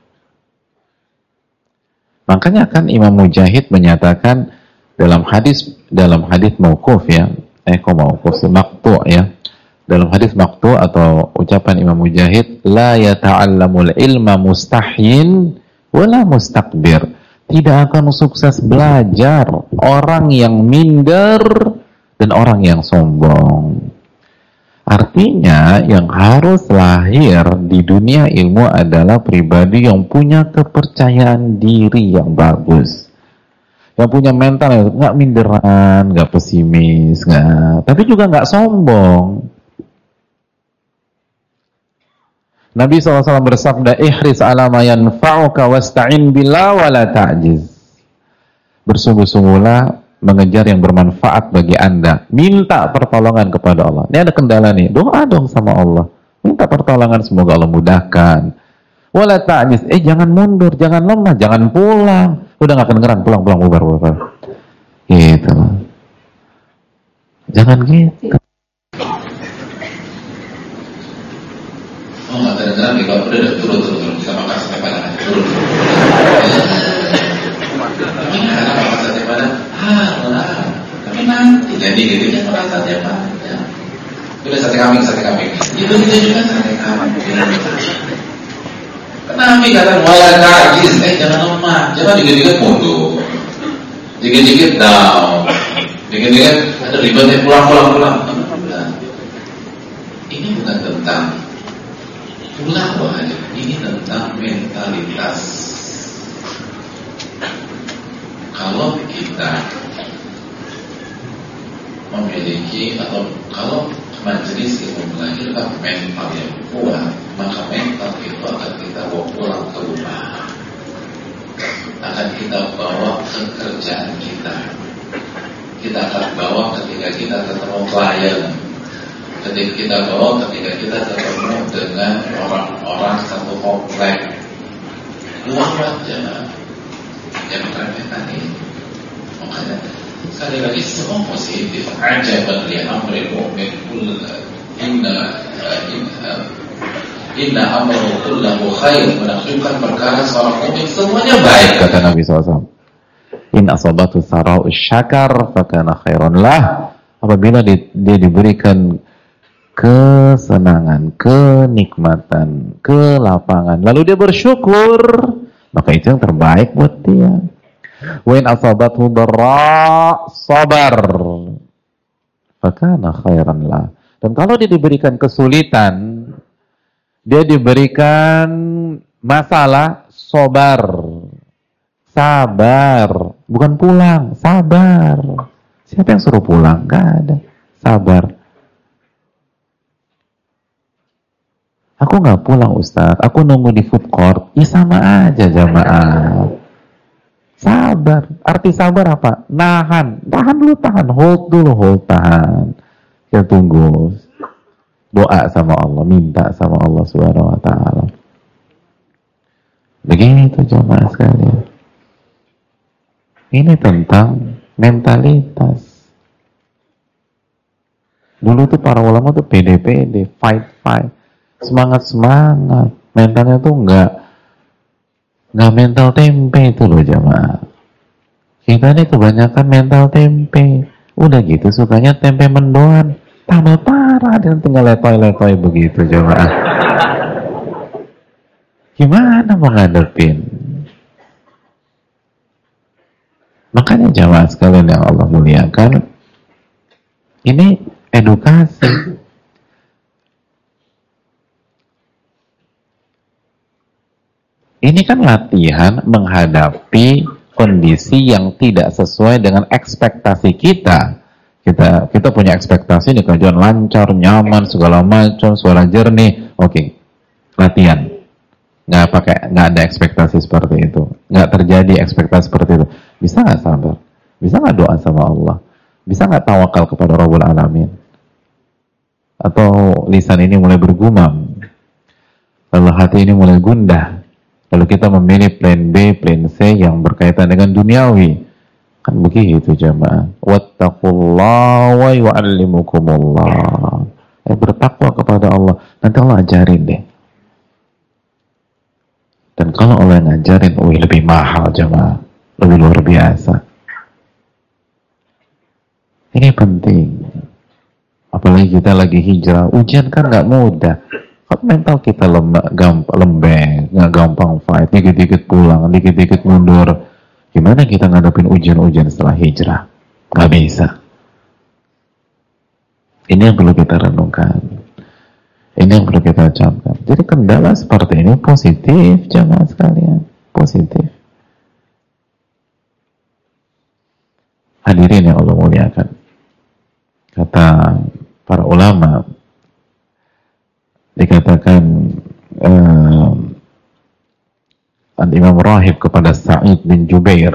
Makanya kan Imam Mujahid menyatakan dalam hadis mauquf ya, mauquf maqtu' ya. Dalam hadis maqtu' atau ucapan Imam Mujahid, la yata'allamul ilma mustahyin wala mustakbir. Tidak akan sukses belajar orang yang minder dan orang yang sombong. Artinya yang harus lahir di dunia ilmu adalah pribadi yang punya kepercayaan diri yang bagus, yang punya mental yang nggak minderan, nggak pesimis, tapi juga nggak sombong. Nabi SAW bersabda, ihris ala ma yanfa'uka wasta'in billah wa la ta'jiz. Bersungguh-sungguhlah mengejar yang bermanfaat bagi Anda. Minta pertolongan kepada Allah. Ini ada kendala nih, doa dong sama Allah. Minta pertolongan, semoga Allah mudahkan. Wala ta'jiz, jangan mundur, jangan lemah, jangan pulang. Udah gak kedengeran, pulang, bubar. Gitu. Jangan gitu. Oh, gak kedengeran nih, kalau udah turun. Kita makan sampai pada turun. Tapi karena makan sampai pada tapi nanti jadi gitu kan merasa dia pada. Udah sate kambing. Itu dia juga sate kambing. Nabi kata wala ta'jiz, jangan lemah, jangan dikit-dikit mundur, dikit-dikit down, dikit-dikit ada ribetnya pulang. Ini bukan tentang pulang aja, ini tentang mentalitas. Kalau kita memiliki atau kalau majelis itu melahirkan mental yang kuat, maka mental itu akan kita bawa pulang ke rumah, akan kita bawa ke kerjaan kita akan bawa ketika kita ketemu klien, ketika kita bawa ketika kita ketemu dengan orang-orang satu komplek. Kuat jangan remehkan ini. Makanya sekali lagi semua positif. Ajaban li amri mu'min inna amrahu kullahu khair. Menunjukkan perkara seorang mukmin semuanya baik, kata Nabi SAW. In asabatu sarau syakar fakana khairan lah. Apabila dia diberikan kesenangan, kenikmatan, kelapangan, lalu dia bersyukur, maka itu yang terbaik buat dia. Wa in asabathu dharra sabar fakana khairan lah. Dan kalau dia diberikan kesulitan, dia diberikan masalah, sabar, bukan pulang, sabar. Siapa yang suruh pulang? Gak ada. Sabar. Aku gak pulang Ustaz, aku nunggu di food court. Sama aja jamaah. Sabar. Arti sabar apa? Nahan dulu, hold dulu, tahan. Kita tunggu. Doa sama Allah, minta sama Allah Subhanahu wa ta'ala. Begitu jamaah sekalian. Ini tentang mentalitas. Dulu tuh para ulama tuh pede-pede, fight, semangat. Mentalnya tuh nggak mental tempe itu loh jamaah. Kita ini kebanyakan mental tempe. Udah gitu sukanya tempe mendoan. Tambah parah dan tinggal letoy-letoy begitu jamaah. Gimana mau ngadepin? Makanya jamaah sekalian yang Allah muliakan, ini edukasi. Ini kan latihan menghadapi kondisi yang tidak sesuai dengan ekspektasi kita. Kita punya ekspektasi nih, kajian lancar, nyaman, segala macam, suara jernih. Oke, latihan. Nggak ada ekspektasi seperti itu. Nggak terjadi ekspektasi seperti itu. Bisa nggak sabar? Bisa nggak doa sama Allah? Bisa nggak tawakal kepada Rabbul Alamin? Atau lisan ini mulai bergumam, lalu hati ini mulai gundah, lalu kita memilih plan B, plan C yang berkaitan dengan duniawi. Kan begitu jamaah. Wattaqullaha wa yu'allimukumullah. Bertakwa kepada Allah, nanti Allah ajarin deh. Dan kalau Allah yang ngajarin, lebih mahal jamaah, lebih luar biasa. Ini penting. Apalagi kita lagi hijrah, ujian kan nggak mudah. Kalau mental kita lembek, nggak gampang fight, dikit-dikit pulang, dikit-dikit mundur. Gimana kita ngadepin ujian-ujian setelah hijrah? Nggak bisa. Ini yang perlu kita renungkan. Ini yang perlu kita ucapkan. Jadi kendala seperti ini positif, jamaah sekalian, positif. Hadirin yang Allah muliakan. Kata para ulama, dikatakan Imam Rahib kepada Sa'id bin Jubair,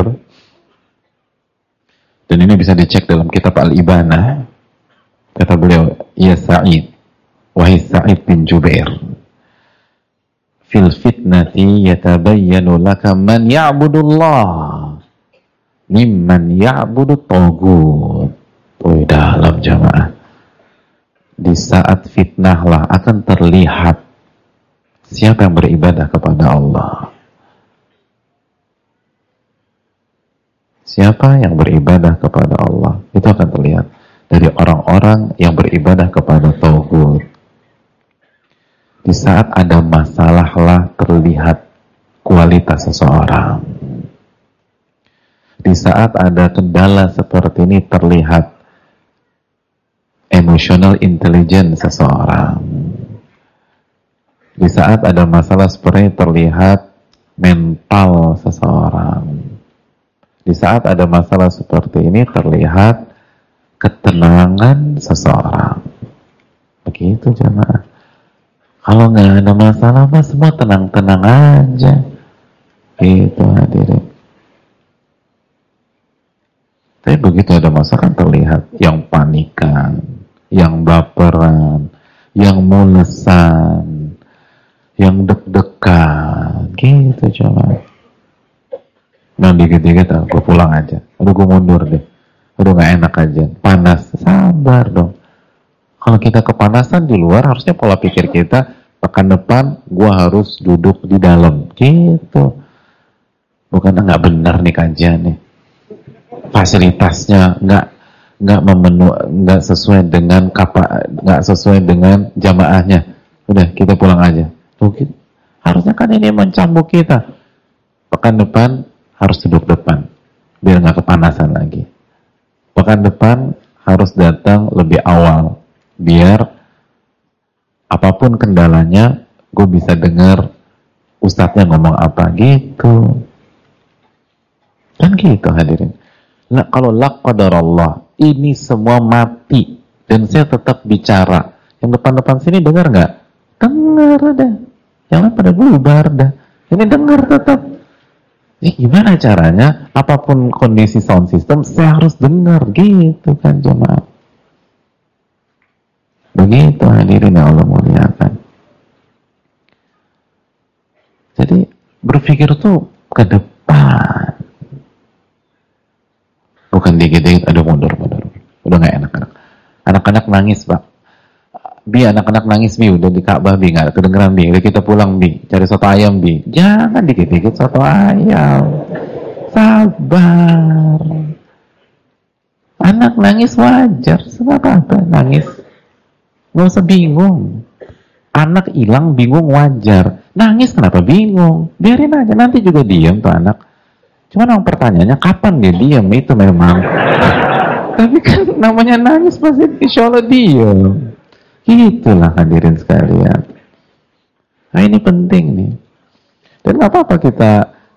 dan ini bisa dicek dalam kitab Al-Ibanah. Kata beliau, ya Sa'id, wahai Sa'id bin Jubair, fil fitnati yatabayyanu laka man ya'budullah mimman ya'budu tagut. Dalam jamaah, di saat fitnah lah akan terlihat siapa yang beribadah kepada Allah, siapa yang beribadah kepada Allah. Itu akan terlihat dari orang-orang yang beribadah kepada tauhid. Di saat ada masalah lah terlihat kualitas seseorang. Di saat ada kendala seperti ini terlihat emotional intelligence seseorang. Di saat ada masalah seperti ini terlihat mental seseorang. Di saat ada masalah seperti ini terlihat ketenangan seseorang. Begitu jemaah. Kalau nggak ada masalah mah semua tenang-tenang aja. Gitu hadirin. Tapi begitu ada masalah kan terlihat yang panikan, yang baperan, yang mulesan, yang deg-degan, gitu coba. Nah dikit-dikit gue pulang aja, aduh gue mundur deh, aduh gak enak aja, panas, sabar dong. Kalau kita kepanasan di luar, harusnya pola pikir kita pekan depan gue harus duduk di dalam, gitu. Bukan nggak benar nih kajian nih, fasilitasnya nggak sesuai dengan nggak sesuai dengan jamaahnya. Udah kita pulang aja. Mungkin harusnya kan ini mencambuk kita. Pekan depan harus duduk depan biar nggak kepanasan lagi. Pekan depan harus datang lebih awal biar apapun kendalanya gue bisa dengar ustadznya ngomong apa, gitu. Kan gitu hadirin. Nah, kalau la qadarallah, ini semua mati dan saya tetap bicara, yang depan-depan sini dengar nggak? Dengar dah. Yang lain pada bubar dah. Ini dengar tetap. Gimana caranya? Apapun kondisi sound system, saya harus dengar, gitu kan jemaah. Begitu hadirin yang Allah muliakan. Jadi berpikir tuh ke depan. Bukan dikit-dikit, aduh mundur. Udah gak enak. Anak-anak nangis, Pak. Bi, anak-anak nangis, Bi. Udah di Ka'bah, Bi. Gak kedengeran, Bi. Udah kita pulang, Bi. Cari soto ayam, Bi. Jangan dikit-dikit soto ayam. Sabar. Anak nangis wajar. Sebab apa nangis? Gak usah bingung. Anak hilang, bingung wajar. Nangis kenapa bingung? Biarin aja, nanti juga diam tuh anak. Cuman yang pertanyaannya kapan dia diam, itu memang. Tapi kan namanya nangis pasti insya Allah diam. Itulah hadirin sekalian. Nah ini penting nih. Dan gak apa-apa kita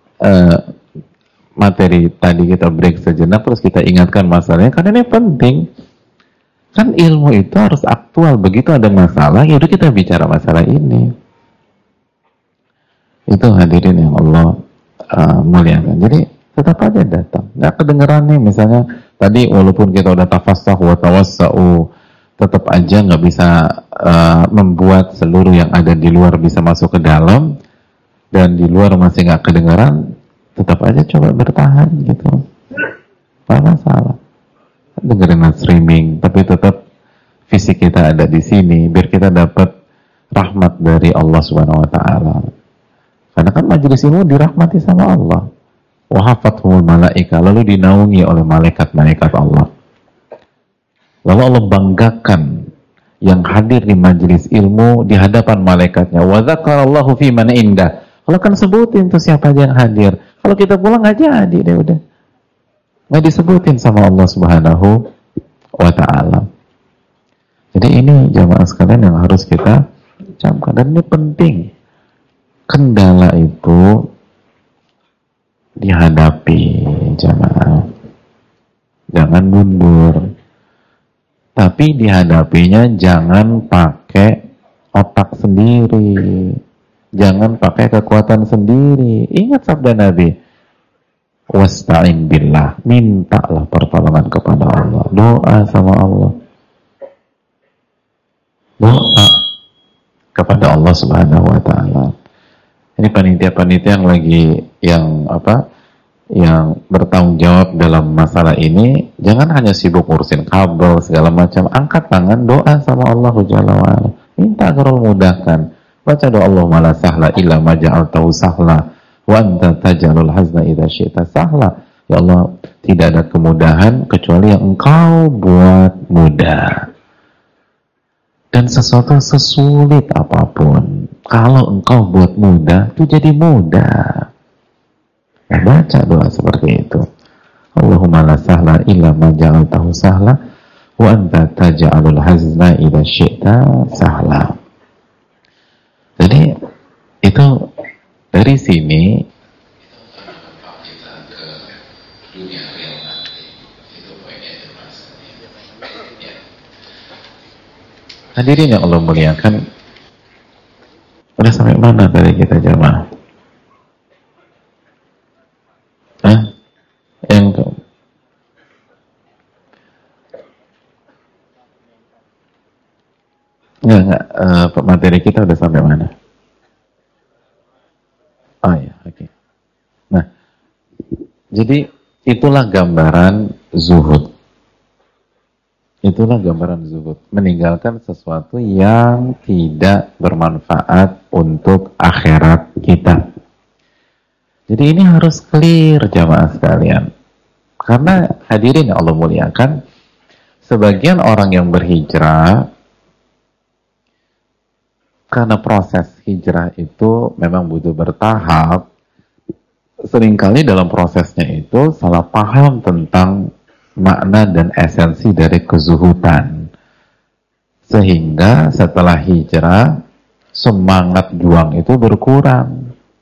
materi tadi kita break sejenak terus kita ingatkan masalahnya, karena ini penting. Kan ilmu itu harus aktual. Begitu ada masalah, ya udah kita bicara masalah ini. Itu hadirin yang Allah muliakan. Jadi tetap aja datang. Nggak kedengeran nih, misalnya tadi walaupun kita udah tafassah wa tawassau, tetap aja nggak bisa membuat seluruh yang ada di luar bisa masuk ke dalam, dan di luar masih nggak kedengeran, tetap aja coba bertahan gitu. Nggak masalah. Dengerin streaming, tapi tetap fisik kita ada di sini, biar kita dapat rahmat dari Allah Subhanahu Wa Taala. Karena kan majelis ilmu dirahmati sama Allah. Wa hafathumul malaika, lalu dinaungi oleh malaikat-malaikat Allah. Lalu Allah banggakan yang hadir di majelis ilmu di hadapan malaikatnya. Wa dzakarallahu fi man indah. Allah kan sebutin tuh siapa aja yang hadir. Kalau kita pulang nggak jadi deh, udah nggak disebutin sama Allah Subhanahu Wa Taala. Jadi ini jamaah sekalian yang harus kita camkan, dan ini penting. Kendala itu dihadapi jamaah, jangan mundur, tapi dihadapinya jangan pakai otak sendiri, jangan pakai kekuatan sendiri. Ingat sabda Nabi, wasta'in billah, mintalah pertolongan kepada Allah, doa sama Allah, doa kepada Allah Subhanahu Wa Taala. Ini panitia-panitia yang lagi yang bertanggung jawab dalam masalah ini, jangan hanya sibuk ngurusin kabel segala macam. Angkat tangan, doa sama Allah Jalla wa ala, minta agar Allah mudahkan. Baca doa Allahumma la sahla illa ma ja'altahu sahla wa anta taj'alul hazna idza syi'ta sahla. Ya Allah, tidak ada kemudahan kecuali yang Engkau buat mudah. Dan sesuatu sesulit apapun, kalau Engkau buat mudah, itu jadi mudah. Nah, baca doa seperti itu. Allahumma la sahla illa ma ja'altahu sahla wa anta taj'alul hazna idza syi'ta sahla. Jadi itu dari sini kita ke dunia real nanti. Itu poinnya itu ya. hadirin yang Allah muliakan. Udah sampai mana tadi kita jamaah? Yang enggak, materi kita udah sampai mana? Oh ya, oke. Nah, jadi itulah gambaran zuhud. Itulah gambaran zuhud. Meninggalkan sesuatu yang tidak bermanfaat untuk akhirat kita. Jadi ini harus clear jamaah sekalian. Karena hadirin yang Allah muliakan, sebagian orang yang berhijrah, karena proses hijrah itu memang butuh bertahap, seringkali dalam prosesnya itu salah paham tentang makna dan esensi dari kezuhudan. Sehingga setelah hijrah, semangat juang itu berkurang.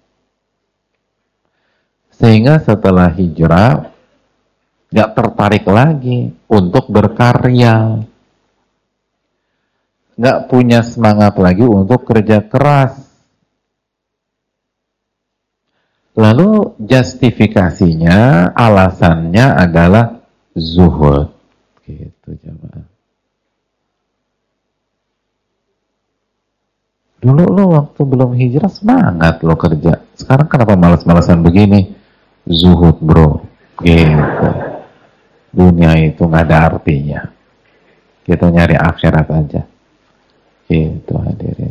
Sehingga setelah hijrah, gak tertarik lagi untuk berkarya. Gak punya semangat lagi untuk kerja keras. Lalu justifikasinya, alasannya adalah zuhud. Gitu jemaah. Dulu lo waktu belum hijrah semangat lo kerja. Sekarang kenapa malas-malasan begini? Zuhud bro. Gitu. Dunia itu gak ada artinya. Kita nyari akhirat aja. Gitu hadirin.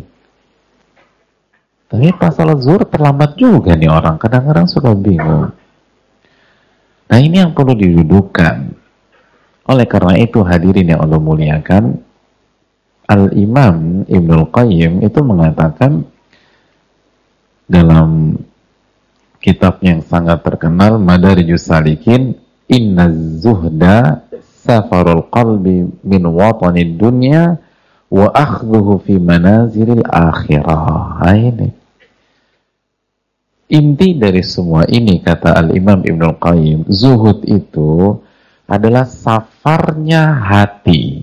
Tapi pas salat zuhur terlambat juga nih orang. Kadang-kadang suka bingung. Nah ini yang perlu didudukkan. Oleh karena itu hadirin yang Allah muliakan, Al-Imam Ibnul Qayyim itu mengatakan dalam kitab yang sangat terkenal Madarijus Salikin, inna zuhda safarul qalbi min watanid dunya wa akhdhuhu fi manazilil akhirah. Ini inti dari semua ini, kata Al-Imam Ibnul Qayyim, zuhud itu adalah safarnya hati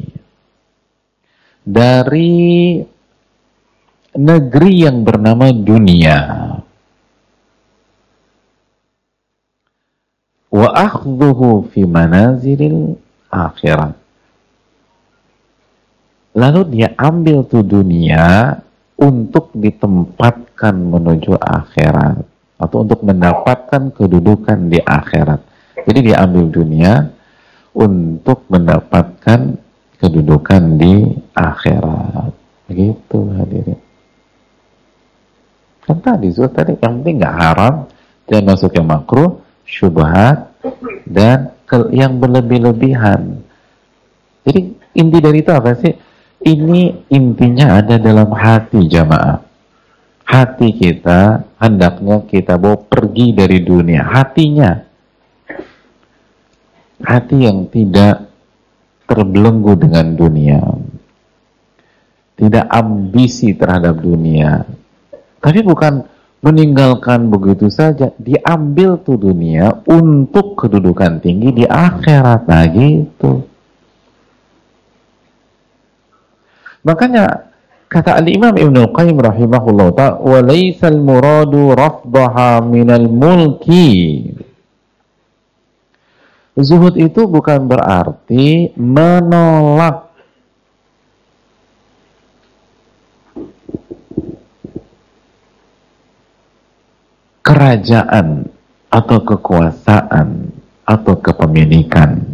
dari negeri yang bernama dunia wa akhdhuhu fi manazilil akhirat. Lalu dia ambil tuh dunia untuk ditempatkan menuju akhirat, atau untuk mendapatkan kedudukan di akhirat. Jadi dia ambil dunia untuk mendapatkan kedudukan di akhirat. Begitu hadirin. Kan tadi zuhud tadi yang penting nggak haram, jangan masuk yang makruh, syubhat, dan yang berlebih-lebihan. Jadi inti dari itu apa sih? Ini intinya ada dalam hati jamaah. Hati kita hendaknya kita bawa pergi dari dunia. Hatinya, hati yang tidak terbelenggu dengan dunia, tidak ambisi terhadap dunia. Tapi bukan meninggalkan begitu saja, diambil tuh dunia untuk kedudukan tinggi di akhirat. Nah gitu. Makanya kata al-Imam Ibnu Qayyim rahimahullah ta'ala, wa laysal muradu rafdaha minal mulki. Zuhud itu bukan berarti menolak kerajaan atau kekuasaan atau kepemilikan.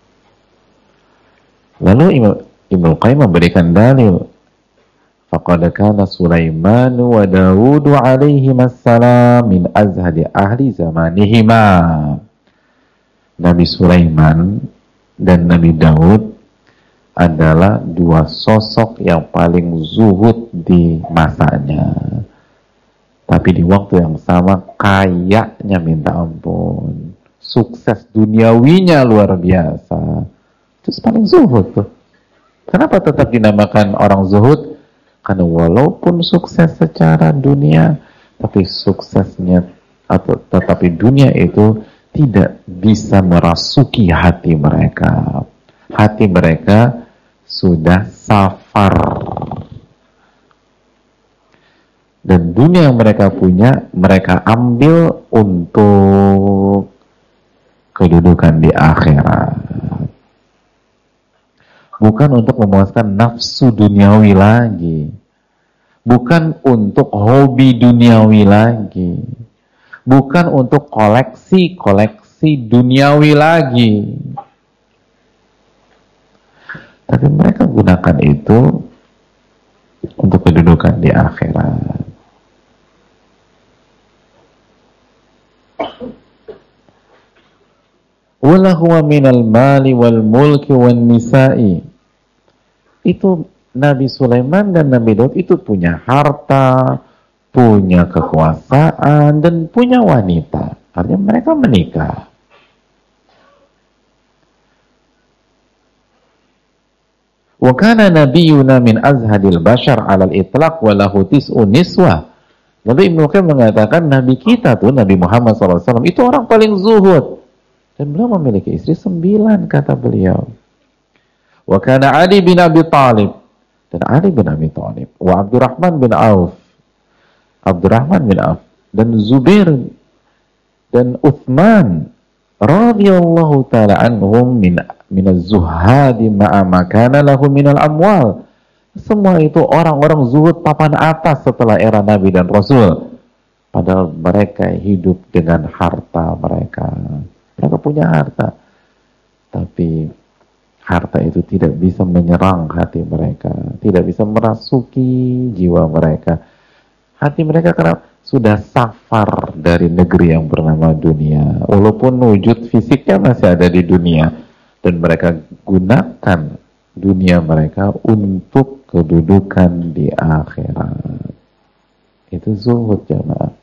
Lalu Ibnu Qayyim memberikan dalil, faqad kana Sulaiman wa Daud alaihimassalam min azhadi ahli zamanihima. Nabi Sulaiman dan Nabi Daud adalah dua sosok yang paling zuhud di masanya. Tapi di waktu yang sama kayanya minta ampun. Sukses duniawinya luar biasa. Itu paling zuhud tuh. Kenapa tetap dinamakan orang zuhud? Karena walaupun sukses secara dunia, tapi suksesnya atau tetapi dunia itu tidak bisa merasuki hati mereka. Hati mereka sudah safar. Dan dunia yang mereka punya, mereka ambil untuk kedudukan di akhirat. Bukan untuk memuaskan nafsu duniawi lagi. Bukan untuk hobi duniawi lagi. Bukan untuk koleksi duniawi lagi. Tapi mereka gunakan itu untuk kedudukan di akhirat. Walahuwa minal mali wal mulki wan nisa'i. Itu Nabi Sulaiman dan Nabi Daud itu punya harta, punya kekuasaan, dan punya wanita. Artinya mereka menikah. Wa kana nabiyuna min azhadil bashar 'alal itlaq wa lahu tis'un niswa. Lalu Ibnu Qayyim mengatakan Nabi kita tuh Nabi Muhammad SAW itu orang paling zuhud. Dan beliau memiliki istri 9 kata beliau. Wa kana Ali bin Abi Thalib, dan Ali bin Abi Thalib, wa Abdurrahman bin Auf, dan Zubair dan Uthman radhiyallahu taala anhum min az-zuhadi ma'a ma kana lahu min al-amwal. Semua itu orang-orang zuhud papan atas setelah era Nabi dan Rasul. Padahal mereka hidup dengan harta mereka. Mereka punya harta, tapi harta itu tidak bisa menyerang hati mereka, tidak bisa merasuki jiwa mereka. Hati mereka karena sudah safar dari negeri yang bernama dunia. Walaupun wujud fisiknya masih ada di dunia, dan mereka gunakan dunia mereka untuk kedudukan di akhirat. Itu zuhud jamaah.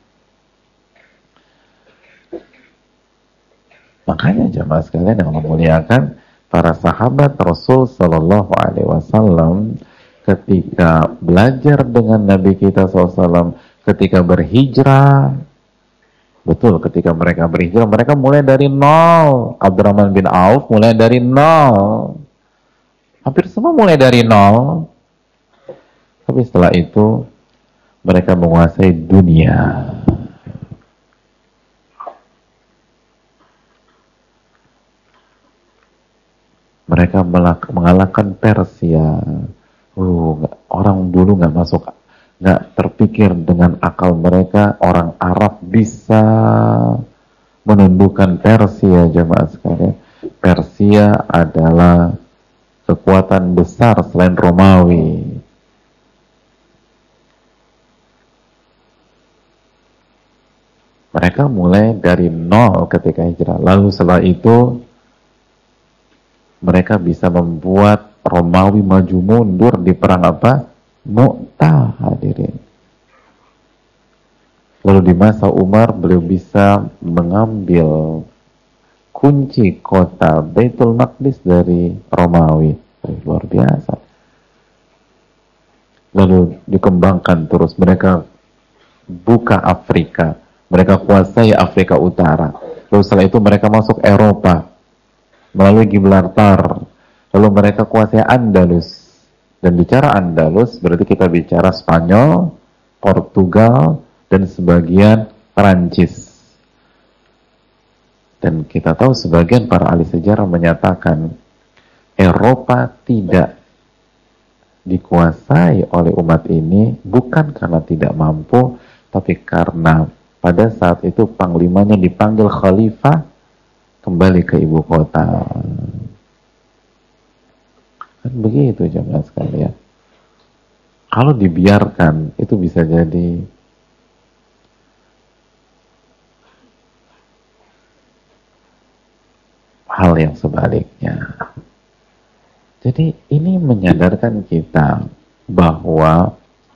Makanya jamaah sekalian yang memuliakan, para sahabat Rasul Sallallahu Alaihi Wasallam ketika belajar dengan Nabi kita SAW, ketika berhijrah, betul ketika mereka berhijrah, mereka mulai dari nol. Abdurrahman bin Auf mulai dari nol. Hampir semua mulai dari nol. Tapi setelah itu mereka menguasai dunia. Mereka mengalahkan Persia. Orang dulu nggak masuk, nggak terpikir dengan akal mereka orang Arab bisa menundukkan Persia, jemaah sekalian. Persia adalah kekuatan besar selain Romawi. Mereka mulai dari nol ketika hijrah. Lalu setelah itu mereka bisa membuat Romawi maju mundur di perang apa? Mu'tah, hadirin. Lalu di masa Umar beliau bisa mengambil kunci kota Baitul Maqdis dari Romawi. Luar biasa. Lalu dikembangkan terus, mereka buka Afrika, mereka kuasai Afrika Utara. Lalu setelah itu mereka masuk Eropa melalui Gibraltar. Lalu mereka kuasai Andalus. Dan bicara Andalus berarti kita bicara Spanyol, Portugal, dan sebagian Perancis. Dan kita tahu sebagian para ahli sejarah menyatakan Eropa tidak dikuasai oleh umat ini bukan karena tidak mampu, tapi karena pada saat itu panglimanya dipanggil khalifah kembali ke ibu kota. Kan begitu jemaah sekalian. Kalau dibiarkan itu bisa jadi hal yang sebaliknya. Jadi ini menyadarkan kita bahwa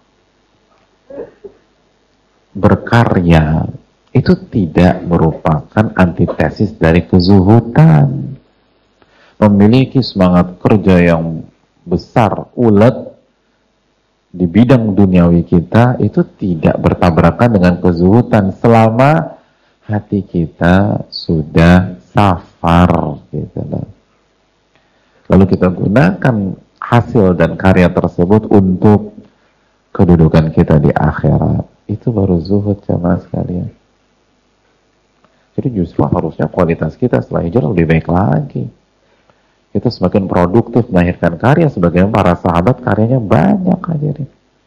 berkarya itu tidak merupakan antitesis dari kezuhudan. Memiliki semangat kerja yang besar, ulet di bidang duniawi kita itu tidak bertabrakan dengan kezuhudan selama hati kita sudah safar gitu loh. Lalu kita gunakan hasil dan karya tersebut untuk kedudukan kita di akhirat. Itu baru zuhud jemaah sekalian. Jadi justru harusnya kualitas kita setelah hijrah lebih baik lagi. Kita semakin produktif melahirkan karya, sebagaimana para sahabat karyanya banyak hadirin.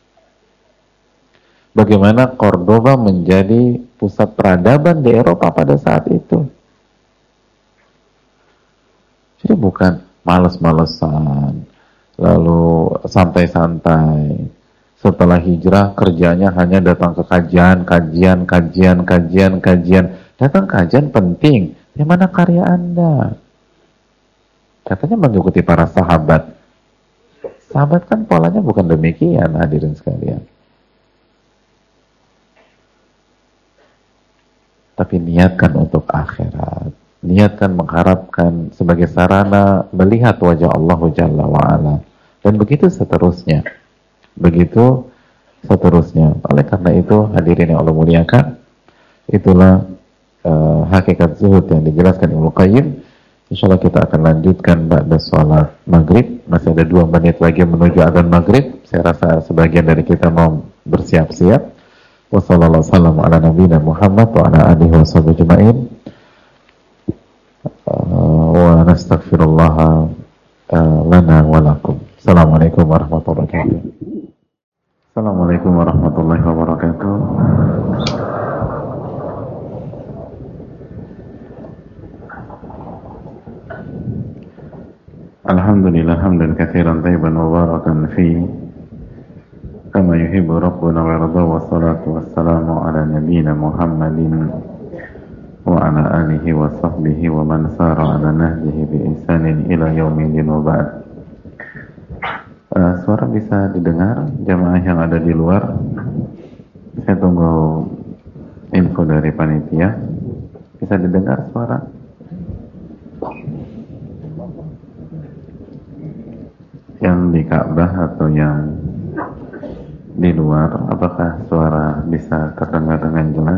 Bagaimana Cordoba menjadi pusat peradaban di Eropa pada saat itu. Jadi bukan males-malesan, lalu santai-santai. Setelah hijrah kerjanya hanya datang ke kajian. Datang kajian penting. Di mana karya Anda? Katanya mengikuti para sahabat. Sahabat kan polanya bukan demikian, hadirin sekalian. Tapi niatkan untuk akhirat. Niatkan mengharapkan sebagai sarana melihat wajah Allah Jalla wa'ala. Dan begitu seterusnya. Begitu seterusnya. Oleh karena itu, hadirin yang Allah muliakan, itulah hakikat zuhud yang dijelaskan Ibnu Qayyim. Insyaallah kita akan lanjutkan ba'da sholat maghrib. Masih ada 2 menit lagi menuju adzan maghrib. Saya rasa sebagian dari kita mau bersiap-siap. Wassalamualaikum ala nabiyina Muhammad wa ala alihi wa sahbihi ajma'in. Wa nastaghfirullah lana wa lakum. Assalamualaikum warahmatullahi wabarakatuh. Assalamualaikum warahmatullahi wabarakatuh. Alhamdulillah hamdan katsiran thayyiban mubarakan fi kama yuhibbu rabbuna wa yarda, wa salatu wassalamu ala nabiyyina Muhammadin wa ala alihi wa sahbihi wa man sara ala nahjihi bi ihsanin ila yaumil wa ba'd. Suara bisa didengar jamaah yang ada di luar? Saya tunggu info dari panitia. Bisa didengar suara? Yang di Ka'bah atau yang di luar, apakah suara bisa terdengar dengan jelas?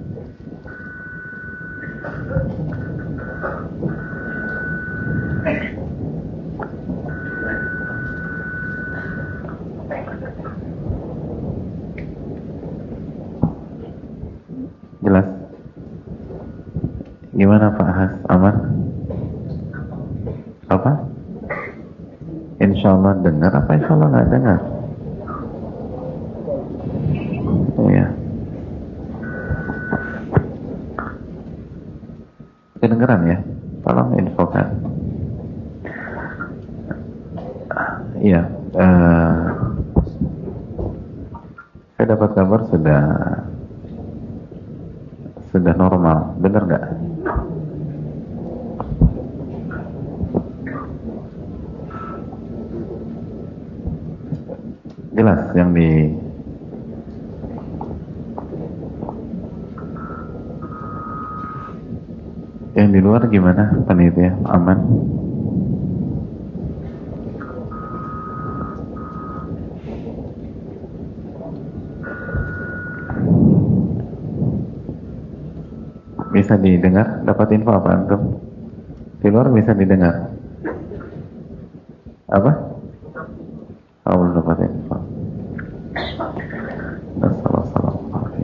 Jelas? Gimana Pak Has? Aman? Apa? Insya Allah dengar apa insya Allah nggak dengar? Iya. Kedengeran ya? Tolong infokan. Iya. Saya dapat kabar sudah normal, benar nggak? Jelas yang di luar gimana panitia, aman? Bisa didengar? Dapat info apa antum? Di luar bisa didengar? Apa? Oh, belum dapat info. Assalamualaikum.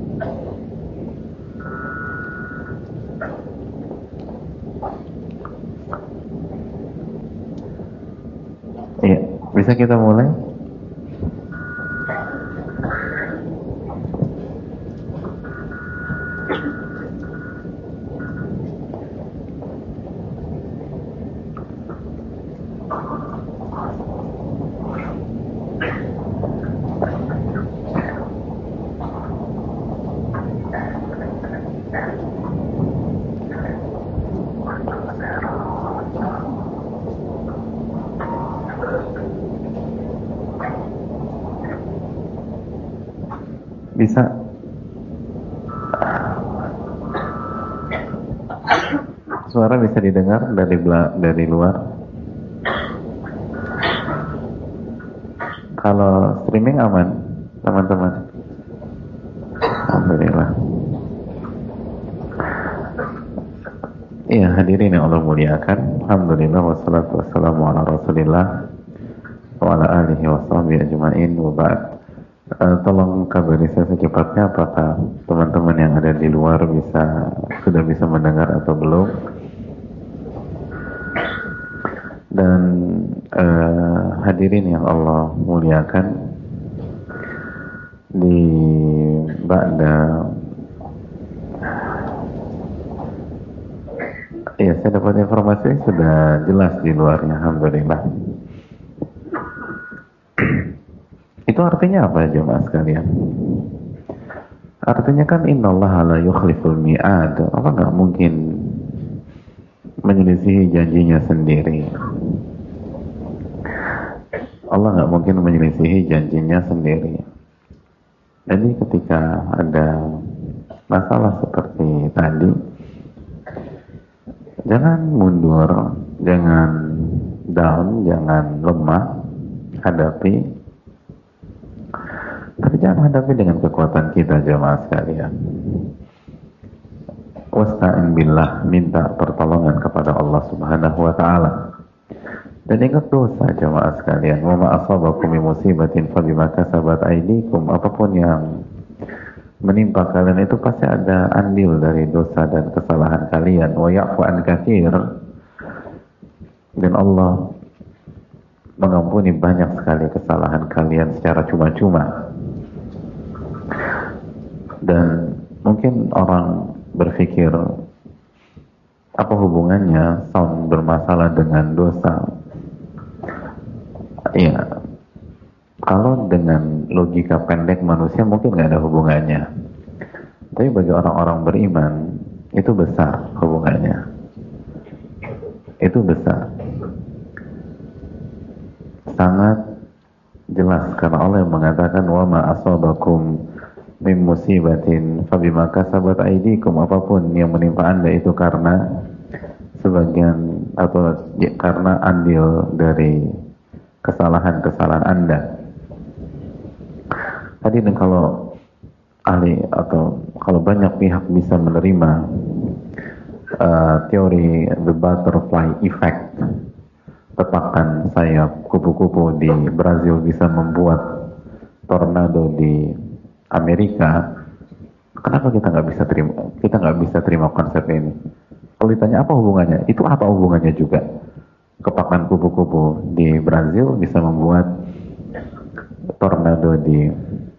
Iya, bisa kita mulai? Bisa. Suara bisa didengar dari luar. Kalau streaming aman, teman-teman. Alhamdulillah. Iya, hadirin yang Allah muliakan. Alhamdulillah wassalatu wassalamu ala Rasulillah wa ala alihi wa sahbihi ajma'in wa ba'd. Tolong kabari saya secepatnya apakah teman-teman yang ada di luar sudah bisa mendengar atau belum. Dan hadirin yang Allah muliakan, di ya saya dapat informasi sudah jelas di luarnya, alhamdulillah. Itu artinya apa jemaah sekalian? Artinya kan innallaha la yukhliful mi'ad. Allah nggak mungkin menyelisihi janjinya sendiri. Allah nggak mungkin menyelisihi janjinya sendiri. Jadi ketika ada masalah seperti tadi, jangan mundur, jangan down, jangan lemah, hadapi. Tapi jangan hadapi dengan kekuatan kita jemaah sekalian. Wasta'in billah, minta pertolongan kepada Allah Subhanahu wa taala. Dan ingat dosa jemaah sekalian, wa ma asabakum min musibatin fa bima kasabat aydikum. Apapun yang menimpa kalian itu pasti ada andil dari dosa dan kesalahan kalian. Wa ya'fu an katsir. Dan Allah mengampuni banyak sekali kesalahan kalian secara cuma-cuma. Dan mungkin orang berpikir, apa hubungannya sound bermasalah dengan dosa? Iya, kalau dengan logika pendek manusia mungkin nggak ada hubungannya. Tapi bagi orang-orang beriman itu besar hubungannya. Itu besar, sangat jelas karena Allah yang mengatakan wa ma asabakum min musibatin fabima kasabat aydikum. Apapun yang menimpa Anda itu karena sebagian atau karena andil dari kesalahan-kesalahan Anda. Tadi kalau ahli atau kalau banyak pihak bisa menerima teori the butterfly effect, tetakan sayap kupu-kupu di Brazil bisa membuat tornado di Amerika, kenapa kita nggak bisa terima konsep ini? Kalau ditanya apa hubungannya, itu apa hubungannya juga? kepakan kupu-kupu di Brazil bisa membuat tornado di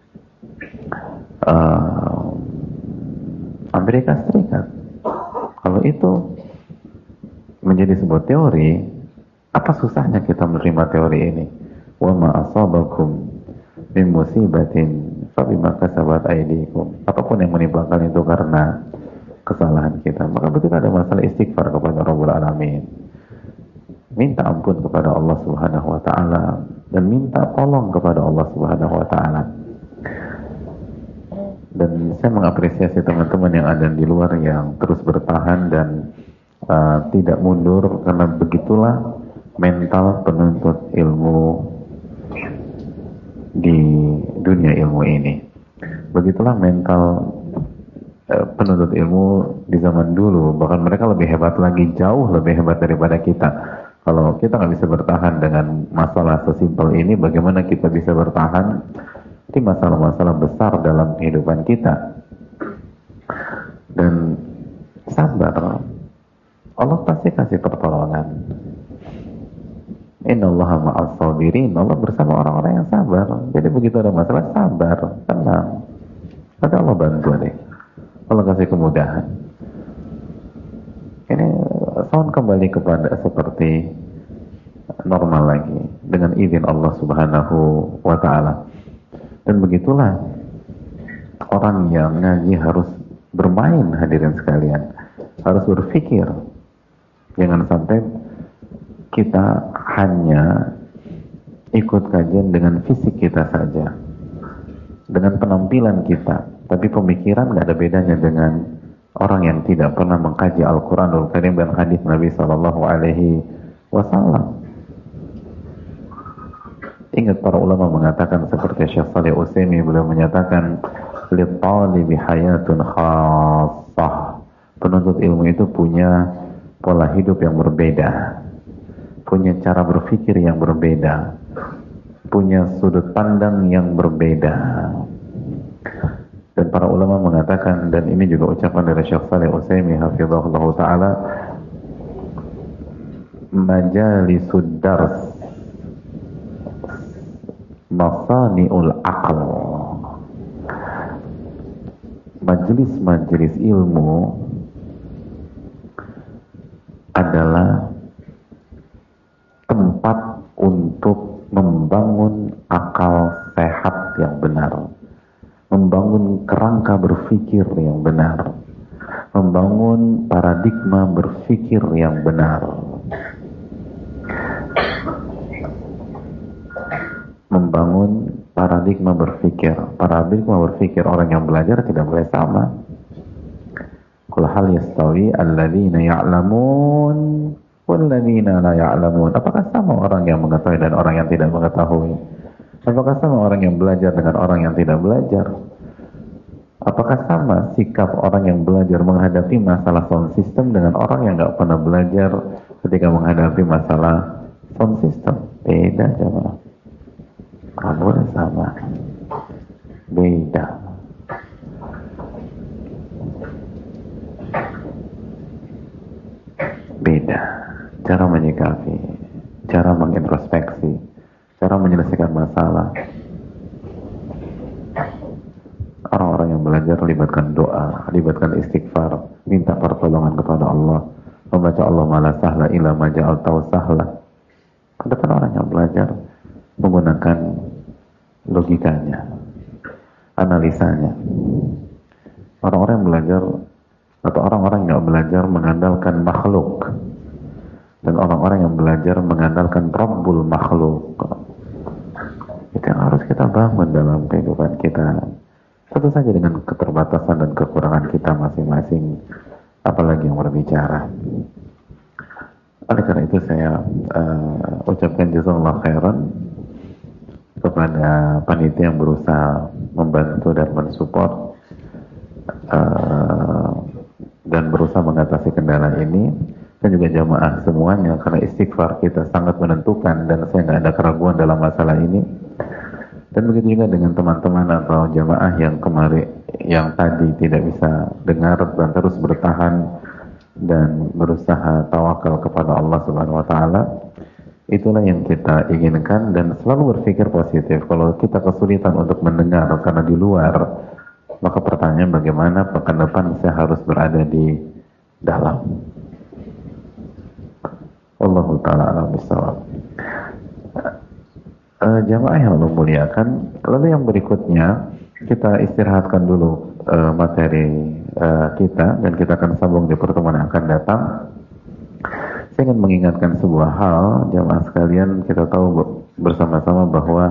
Amerika Serikat. Kalau itu menjadi sebuah teori, apa susahnya kita menerima teori ini? Wa ma asabakum min musibatin fabima kasabat aydikum. Apapun yang menimpa kalian itu karena kesalahan kita. Maka begitu ada masalah, istighfar kepada Rabbul Alamin, minta ampun kepada Allah Subhanahu wa ta'ala, dan minta tolong kepada Allah Subhanahu wa ta'ala. Dan saya mengapresiasi teman-teman yang ada di luar yang terus bertahan dan tidak mundur, karena begitulah mental penuntut ilmu di dunia ilmu ini. Begitulah mental penuntut ilmu di zaman dulu. Bahkan mereka lebih hebat lagi, jauh lebih hebat daripada kita. Kalau kita nggak bisa bertahan dengan masalah sesimpel ini, bagaimana kita bisa bertahan di masalah-masalah besar dalam kehidupan kita? Dan sabar, Allah pasti kasih pertolongan. Innallaha ma'as sabirin, Allah bersama orang-orang yang sabar. Jadi begitu ada masalah, sabar, tenang, ada Allah bantu deh, Allah kasih kemudahan. Ini sound kembali kepada seperti normal lagi dengan izin Allah Subhanahu wa ta'ala. Dan begitulah orang yang ngaji harus bermain, hadirin sekalian, harus berpikir. Jangan sampai kita hanya ikut kajian dengan fisik kita saja, dengan penampilan kita, tapi pemikiran gak ada bedanya dengan orang yang tidak pernah mengkaji Al-Quranul Karim dan hadis Nabi Sallallahu Alaihi Wasallam. Ingat para ulama mengatakan seperti Syekh Shalih Utsaimin, beliau menyatakan lit-talibi hayatun khassah. Penuntut ilmu itu punya pola hidup yang berbeda, punya cara berpikir yang berbeda, punya sudut pandang yang berbeda. Dan para ulama mengatakan, dan ini juga ucapan dari Syekh Shalih Utsaimin hafizahullah ta'ala, majalisud dars masani'ul aql. Majelis-majelis ilmu adalah tempat untuk membangun akal sehat yang benar, membangun kerangka berpikir yang benar, membangun paradigma berpikir yang benar, membangun paradigma berpikir. Paradigma berpikir orang yang belajar tidak boleh sama. Qul hal yastawi alladzina ya'lamun wal ladzina la ya'lamun. Apakah sama orang yang mengetahui dan orang yang tidak mengetahui? Apakah sama orang yang belajar dengan orang yang tidak belajar? Apakah sama sikap orang yang belajar menghadapi masalah sound system dengan orang yang nggak pernah belajar ketika menghadapi masalah sound system? Beda, jemaah. Nggak boleh sama. Beda. Beda. Cara menyikapi, cara mengintrospeksi, cara menyelesaikan masalah. Orang-orang yang belajar libatkan doa, libatkan istighfar, minta pertolongan kepada Allah, membaca Allah mala sahla ila maja'al tahu sahla. Adapun orang yang belajar menggunakan logikanya, analisanya. Orang-orang yang belajar atau orang-orang yang belajar mengandalkan makhluk, dan orang-orang yang belajar mengandalkan Rabbul makhluk. Itu yang harus kita bangun dalam kehidupan kita. Tentu saja dengan keterbatasan dan kekurangan kita masing-masing, apalagi yang berbicara. Oleh karena itu saya ucapkan jazakallahu khairan kepada panitia yang berusaha membantu dan mensupport dan berusaha mengatasi kendala ini, dan juga jamaah semuanya, karena istighfar kita sangat menentukan dan saya nggak ada keraguan dalam masalah ini. Dan begitu juga dengan teman-teman atau jamaah yang yang tadi tidak bisa dengar dan terus bertahan dan berusaha tawakal kepada Allah Subhanahu wa ta'ala. Itulah yang kita inginkan, dan selalu berpikir positif. Kalau kita kesulitan untuk mendengar karena di luar, maka pertanyaan bagaimana pekan depan saya harus berada di dalam. Wallahu ta'ala a'lam bishawab. Jamaah yang Allah muliakan, lalu yang berikutnya kita istirahatkan dulu materi kita, dan kita akan sambung di pertemuan yang akan datang. Saya ingin mengingatkan sebuah hal, jamaah sekalian. Kita tahu bersama-sama bahwa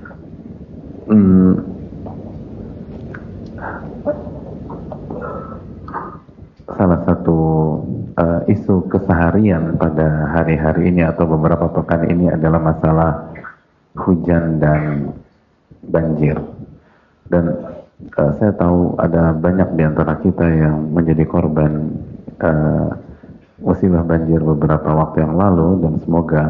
salah satu isu keseharian pada hari-hari ini atau beberapa pekan ini adalah masalah hujan dan banjir. Dan saya tahu ada banyak di antara kita yang menjadi korban musibah banjir beberapa waktu yang lalu, dan semoga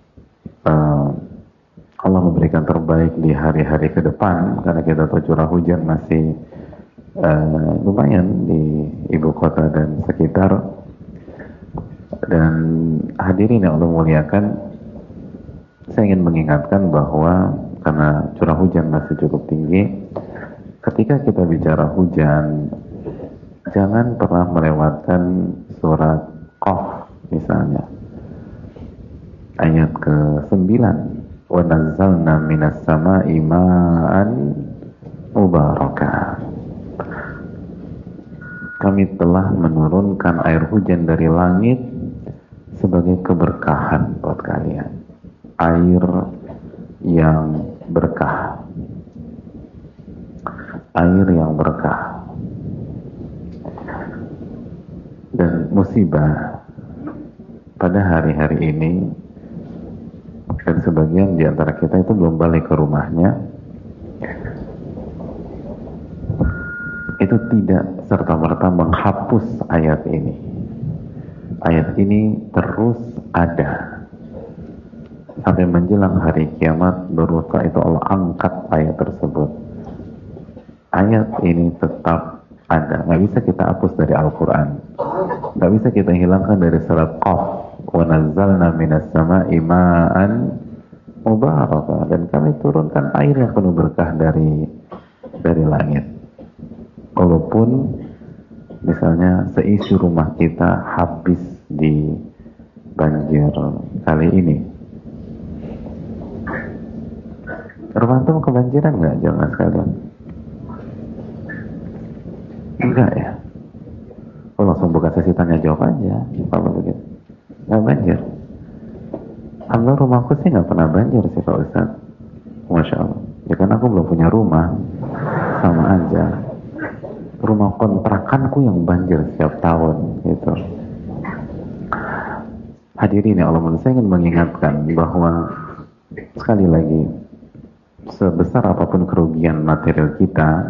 Allah memberikan terbaik di hari-hari ke depan, karena kita tahu curah hujan masih lumayan di ibu kota dan sekitar. Dan hadirin yang Allah muliakan, saya ingin mengingatkan bahwa karena curah hujan masih cukup tinggi, ketika kita bicara hujan, jangan pernah melewatkan surat Qaf misalnya, ayat ke-9, wa nazzalna minas sama'i ma'an mubarakah. Kami telah menurunkan air hujan dari langit sebagai keberkahan buat kalian. Air yang berkah. Air yang berkah. Dan musibah pada hari-hari ini, dan sebagian di antara kita itu belum balik ke rumahnya, itu tidak serta-merta menghapus ayat ini. Ayat ini terus ada sampai menjelang hari kiamat, baru setelah itu Allah angkat ayat tersebut. Ayat ini tetap ada, nggak bisa kita hapus dari Al-Quran, nggak bisa kita hilangkan dari surat Qaf, wa nazzalna minas sama'i ma'an mubarakah, dan kami turunkan air yang penuh berkah dari langit. Walaupun misalnya seisi rumah kita habis di banjir kali ini. Rumah antum kebanjiran nggak jamaah sekalian? Enggak ya? Oh, langsung buka sesi tanya jawab aja kalau begitu. Nggak banjir. Alhamdulillah rumahku sih nggak pernah banjir sih Pak Ustaz. Masya Allah. Ya kan aku belum punya rumah, sama aja. Rumah kontrakanku yang banjir setiap tahun gitu. Hadirin ya Allah, saya ingin mengingatkan bahwa sekali lagi, sebesar apapun kerugian material kita,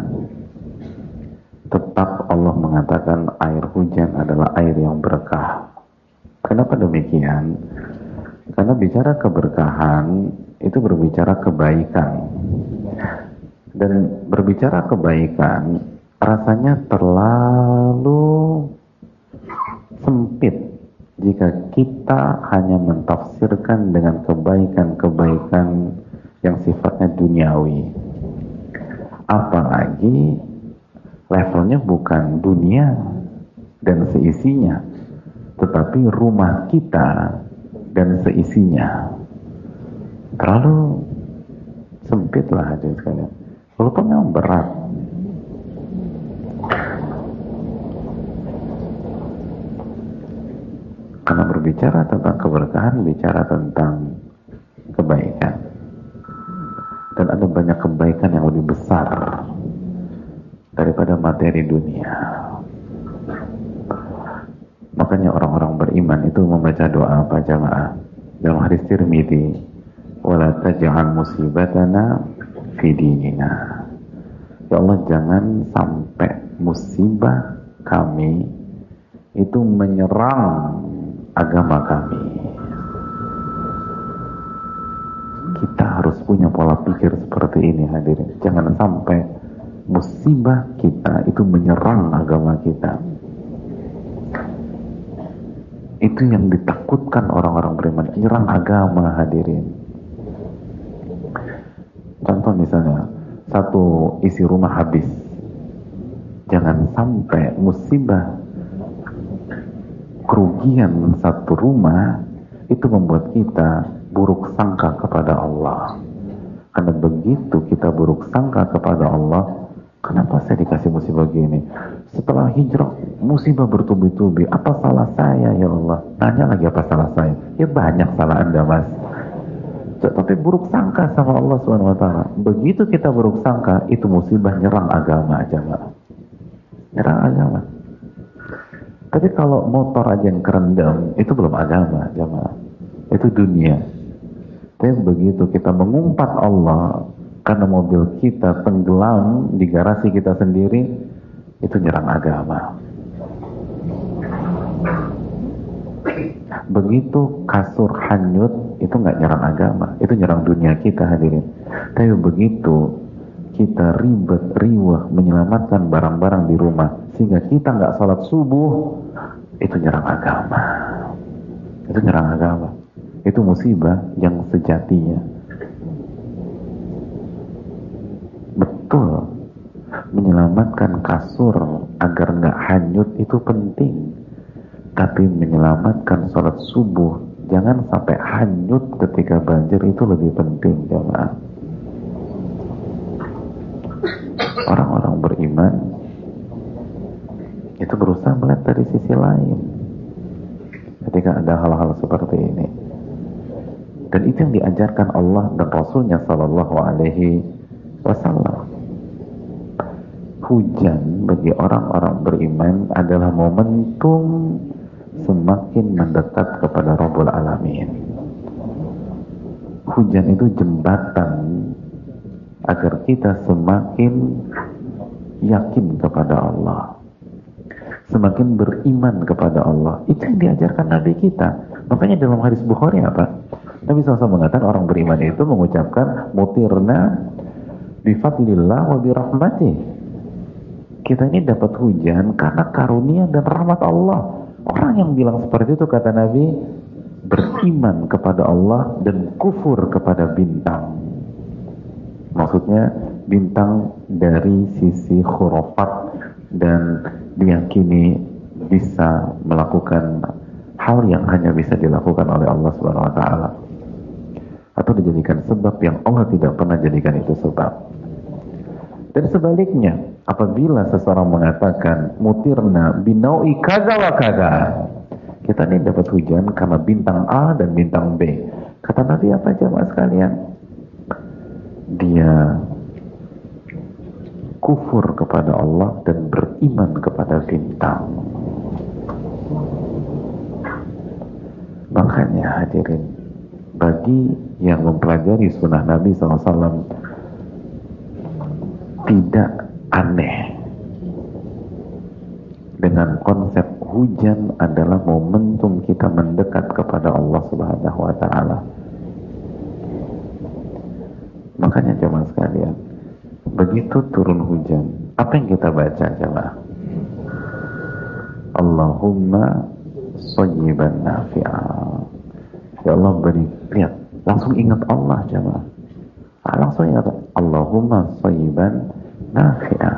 tetap Allah mengatakan air hujan adalah air yang berkah. Kenapa demikian? Karena bicara keberkahan itu berbicara kebaikan. Dan berbicara kebaikan rasanya terlalu sempit jika kita hanya mentafsirkan dengan kebaikan-kebaikan yang sifatnya duniawi. Apalagi levelnya bukan dunia dan seisinya, tetapi rumah kita dan seisinya. Terlalu sempit lah hadirin sekalian. Walaupun memang berat. Karena berbicara tentang keberkahan, bicara tentang kebaikan. Dan ada banyak kebaikan yang lebih besar daripada materi dunia. Makanya orang-orang beriman itu membaca doa apa jamaah? Dalam hadis Tirmidzi, wala taj'al musibatana fi dinina. Ya Allah, jangan sampai musibah kami itu menyerang agama kami. Kita harus punya pola pikir seperti ini hadirin. Jangan sampai musibah kita itu menyerang agama kita. Itu yang ditakutkan orang-orang beriman, nyerang agama, hadirin. Contoh misalnya, satu isi rumah habis. Jangan sampai musibah kerugian satu rumah itu membuat kita buruk sangka kepada Allah. Karena begitu kita buruk sangka kepada Allah, kenapa saya dikasih musibah gini? Setelah hijrah, musibah bertubi-tubi. Apa salah saya ya Allah? Nanya lagi apa salah saya? Ya banyak salah Anda, Mas. Tapi buruk sangka sama Allah SWT. Begitu kita buruk sangka, itu musibah nyerang agama, jamaah. Nyerang agama. Tapi kalau motor aja yang kerendam, itu belum agama, jamaah. Itu dunia. Tapi begitu kita mengumpat Allah karena mobil kita tenggelam di garasi kita sendiri, itu nyerang agama. Begitu kasur hanyut, itu nggak nyerang agama, itu nyerang dunia kita, hadirin. Tapi begitu kita ribet, riwah menyelamatkan barang-barang di rumah sehingga kita nggak sholat subuh, itu nyerang agama. Itu nyerang agama. Itu musibah yang sejatinya. Betul, menyelamatkan kasur agar nggak hanyut itu penting. Tapi menyelamatkan sholat subuh jangan sampai hanyut ketika banjir, itu lebih penting, jemaah. Orang-orang beriman itu berusaha melihat dari sisi lain ketika ada hal-hal seperti ini. Dan itu yang diajarkan Allah dan Rasulnya Sallallahu Alaihi Wasallam. Hujan bagi orang-orang beriman adalah momentum semakin mendekat kepada Rabbul Alamin. Hujan itu jembatan agar kita semakin yakin kepada Allah, semakin beriman kepada Allah. Itu yang diajarkan Nabi kita. Makanya dalam hadis Bukhari apa? Nabi SAW mengatakan orang beriman itu mengucapkan mutirna bifadlillah wa birahmatih. Kita ini dapat hujan karena karunia dan rahmat Allah. Orang yang bilang seperti itu, kata Nabi, beriman kepada Allah dan kufur kepada bintang. Maksudnya bintang dari sisi khurafat dan diyakini bisa melakukan hal yang hanya bisa dilakukan oleh Allah Subhanahu wa taala, atau dijadikan sebab yang Allah tidak pernah jadikan itu sebab. Dan sebaliknya, apabila seseorang mengatakan mutirna binaui kaza wa kaza, kita ini dapat hujan karena bintang A dan bintang B, kata Nabi apa jamaah sekalian? Dia kufur kepada Allah dan beriman kepada bintang. Makanya hadirin, bagi yang mempelajari sunnah Nabi SAW, tidak aneh dengan konsep hujan adalah momentum kita mendekat kepada Allah Subhanahu wa taala. Makanya jemaah sekalian, begitu turun hujan, apa yang kita baca jemaah? Allahumma shayyiban nafi'a. Ya Allah beri, lihat, langsung ingat Allah jemaah. Langsung ingat Allahumma shayyiban nafi'a.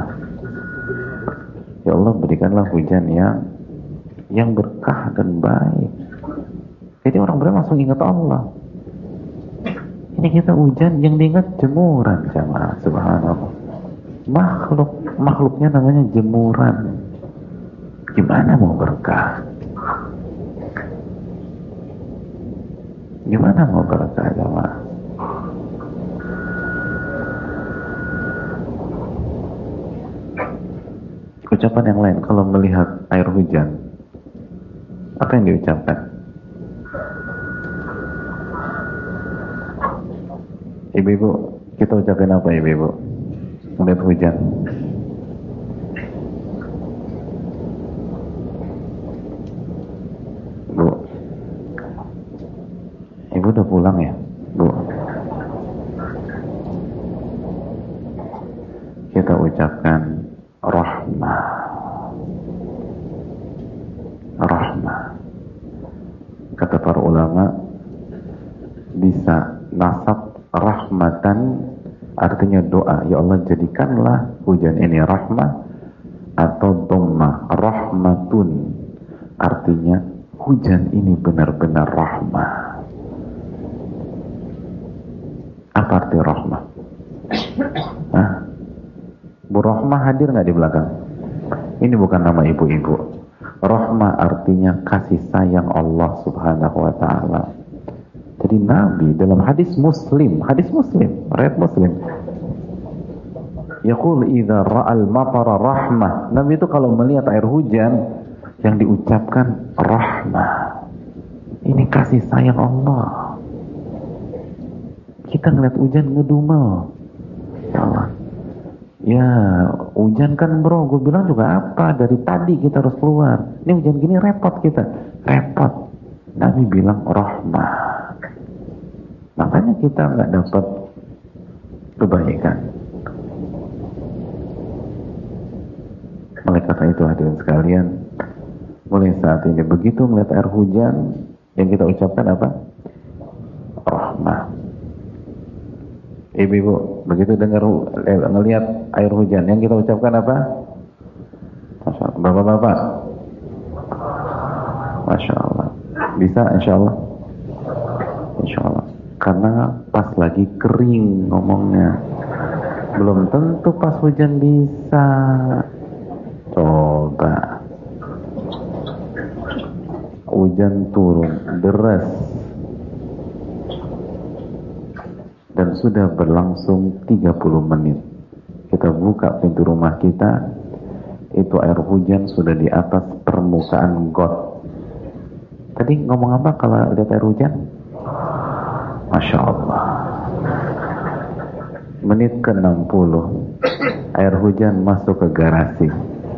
Ya Allah berikanlah hujan yang berkah dan baik. Jadi orang beriman langsung ingat Allah. Ini kita hujan yang diingat jemuran jemaah, subhanallah. Makhluknya namanya jemuran. Gimana mau berkah? Gimana mau berkah jemaah? Ucapan yang lain kalau melihat air hujan, apa yang diucapkan? Ibu-ibu, kita ucapin apa ibu-ibu? Melihat hujan. Bu, ibu udah pulang ya? Bu, kita ucapkan rahmah. bisa nasab rahmatan, artinya doa, ya Allah jadikanlah hujan ini rahmah, atau dhammah rahmatun, artinya hujan ini benar-benar rahmah. Apa arti rahmah? Hah? Bu Rahmah hadir nggak di belakang? Ini bukan nama ibu-ibu. Rahmah artinya kasih sayang Allah Subhanahu wa ta'ala. Jadi Nabi dalam hadis Muslim, riwayat Muslim, yaqul idza ra'al matara rahmah. Nabi itu kalau melihat air hujan yang diucapkan rahmah. Ini kasih sayang Allah. Kita ngeliat hujan ngedumel. Ya Allah. Ya, hujan kan bro, gue bilang juga apa, dari tadi kita harus keluar. Ini hujan gini repot kita. Repot. Nabi bilang rahmah. Makanya kita nggak dapat kebaikan. Oleh karena itu hadirin sekalian, mulai saat ini begitu melihat air hujan, yang kita ucapkan apa? Rahmah. Ibu-ibu, begitu dengar ngelihat air hujan, yang kita ucapkan apa? Masya Allah. Bapak-bapak, Masya Allah. Bisa insya Allah? Insya Allah. Karena pas lagi kering ngomongnya, belum tentu pas hujan bisa. Coba hujan turun deras dan sudah berlangsung 30 menit. Kita buka pintu rumah kita, itu air hujan sudah di atas permukaan got. Tadi ngomong apa kalau lihat air hujan? Masya Allah. Menit ke-60 air hujan masuk ke garasi.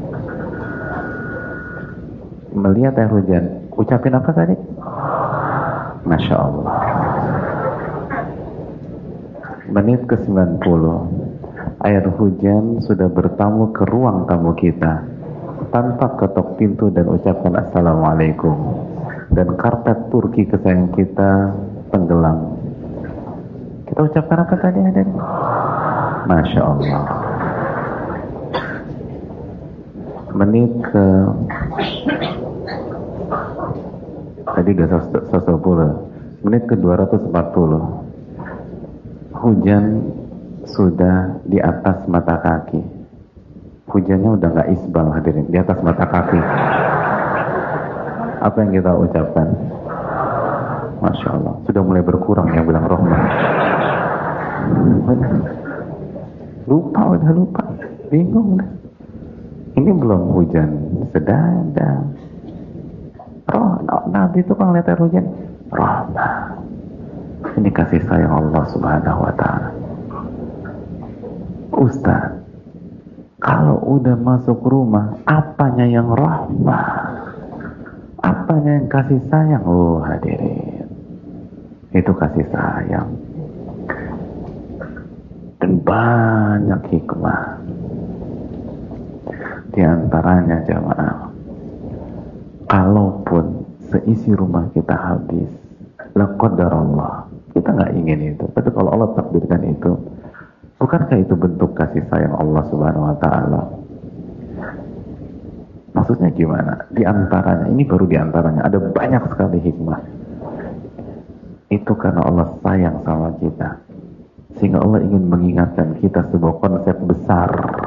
Melihat air hujan, ucapin apa tadi? Masya Allah. Menit ke-90 air hujan sudah bertamu ke ruang tamu kita tanpa ketok pintu dan ucapkan assalamualaikum, dan karpet Turki kesayangan kita tenggelam. Kita ucapkan apa tadi adik? Masya Allah. Menit ke tadi udah 110, menit ke 240 hujan sudah di atas mata kaki. Hujannya udah gak isbal hadirin, di atas mata kaki. Apa yang kita ucapkan? Masya Allah, sudah mulai berkurang yang bilang rahmat. Udah lupa, bingung dah. Ini belum hujan sedang. Nabi itu kan lihat air hujan rahmat. Ini kasih sayang Allah Subhanahu wa ta'ala. Ustaz, kalau udah masuk rumah, apanya yang rahmat? Apanya yang kasih sayang? Oh hadirin, itu kasih sayang. Dan banyak hikmah. Di antaranya jamaah, kalaupun seisi rumah kita habis, la qadarallah, kita nggak ingin itu, tapi kalau Allah takdirkan itu, bukankah itu bentuk kasih sayang Allah Subhanahu wa ta'ala? Maksudnya gimana? Di antaranya, ini baru di antaranya, ada banyak sekali hikmah. Itu karena Allah sayang sama kita, sehingga Allah ingin mengingatkan kita sebuah konsep besar.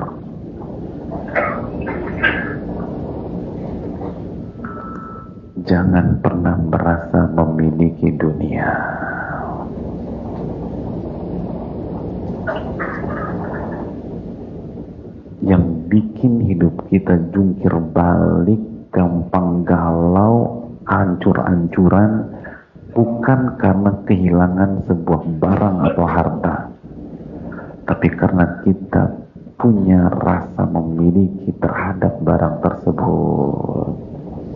Jangan pernah merasa memiliki dunia. Yang bikin hidup kita jungkir balik, gampang galau, hancur-hancuran, bukan karena kehilangan sebuah barang atau harta, tapi karena kita punya rasa memiliki terhadap barang tersebut.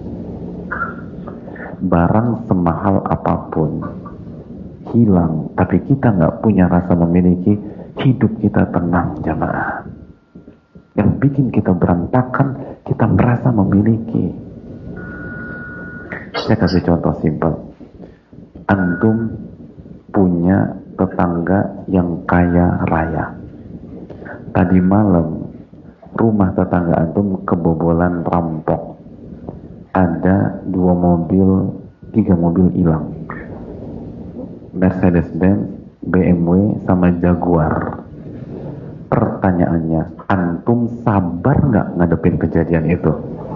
Barang semahal apapun hilang, tapi kita nggak punya rasa memiliki, hidup kita tenang jamaah. Yang bikin kita berantakan, kita merasa memiliki. Saya kasih contoh simpel. Antum punya tetangga yang kaya raya. Tadi malam rumah tetangga antum kebobolan rampok. Ada 2 mobil, 3 mobil hilang. Mercedes-Benz, BMW, sama Jaguar. Pertanyaannya, antum sabar nggak ngadepin kejadian itu?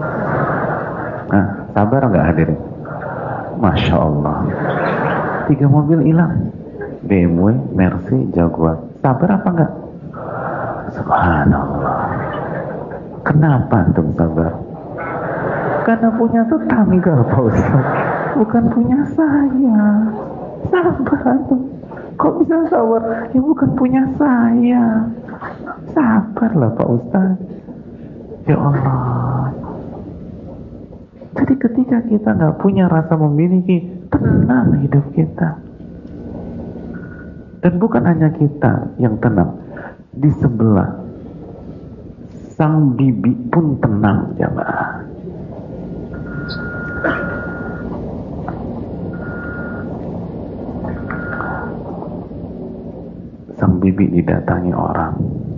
Nah, sabar nggak hadirin? Masya Allah. 3 mobil hilang, BMW, Mercy, Jaguar. Sabar apa enggak? Subhanallah. Kenapa antum sabar? Karena punya tetangga, Pak Ustaz. Bukan punya saya. Sabar antum. Kok bisa sabar? Ya bukan punya saya. Sabarlah Pak Ustaz. Ya Allah. Jadi ketika kita nggak punya rasa memiliki, tenang hidup kita. Dan bukan hanya kita yang tenang, di sebelah sang bibi pun tenang, jamaah. Sang bibi didatangi orang,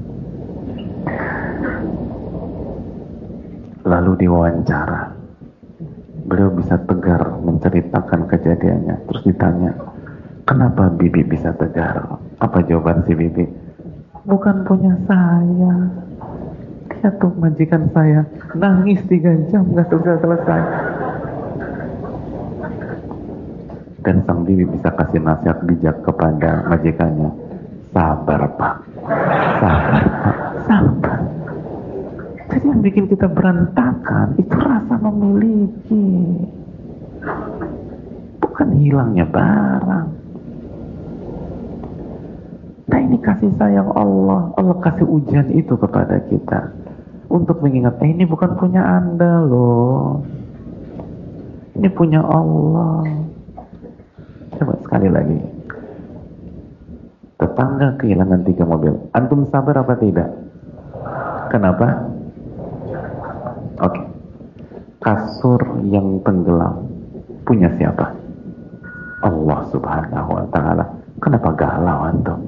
lalu diwawancara. Beliau bisa tegar menceritakan kejadiannya. Terus ditanya, kenapa bibi bisa tegar? Apa jawaban si bibi? Bukan punya saya. Dia tuh majikan saya nangis 3 jam gak selesai. Dan sang bibi bisa kasih nasihat bijak kepada majikannya. Sabar Pak, sabar Pak, sabar. Jadi yang bikin kita berantakan itu rasa memiliki, bukan hilangnya barang. Nah ini kasih sayang Allah. Allah kasih ujian itu kepada kita untuk mengingat, ini bukan punya Anda loh, ini punya Allah. Coba sekali lagi. Tetangga kehilangan 3 mobil. Antum sabar apa tidak? Kenapa? Oke. Kasur yang tenggelam punya siapa? Allah Subhanahu wa ta'ala. Kenapa galau antum?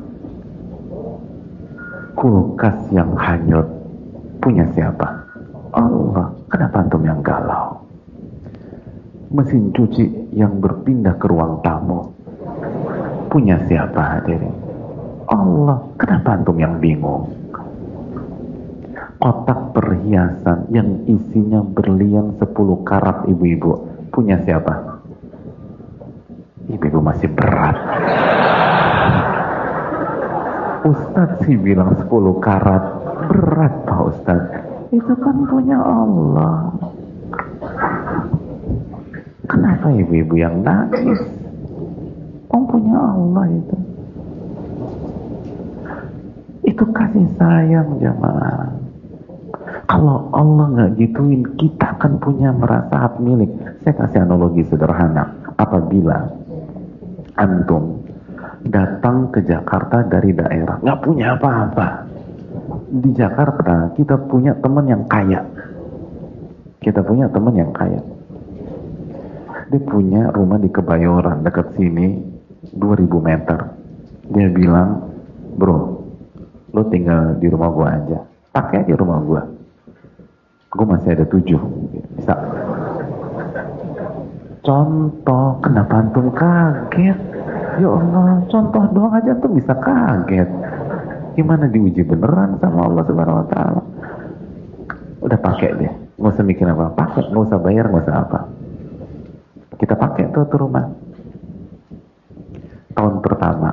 Kulkas yang hanyut punya siapa? Allah. Kenapa antum yang galau? Mesin cuci yang berpindah ke ruang tamu punya siapa hadirin? Allah. Kenapa antum yang bingung? Kotak perhiasan yang isinya berlian 10 karat ibu-ibu punya siapa? Ibu-ibu masih berat. Ustadz sih bilang 10 karat. Berat Pak Ustadz. Itu kan punya Allah. Kenapa ibu-ibu yang nangis? Punya Allah itu. Itu kasih sayang jemaah. Kalau Allah nggak gituin, kita akan punya merasa hak milik. Saya kasih analogi sederhana. Apabila antum datang ke Jakarta dari daerah, nggak punya apa-apa. Di Jakarta kita punya teman yang kaya. Kita punya teman yang kaya. Dia punya rumah di Kebayoran dekat sini, 2000 meter. Dia bilang, bro, lo tinggal di rumah gua aja, pakai aja rumah gua masih ada 7, bisa. Contoh, kenapa antum kaget? Ya Allah, contoh doang aja antum bisa kaget. Gimana diuji beneran sama Allah Subhanahu wa ta'ala? Udah pakai deh, nggak usah mikir apa, pakai, nggak usah bayar, nggak usah apa. Kita pakai tuh rumah. Tahun pertama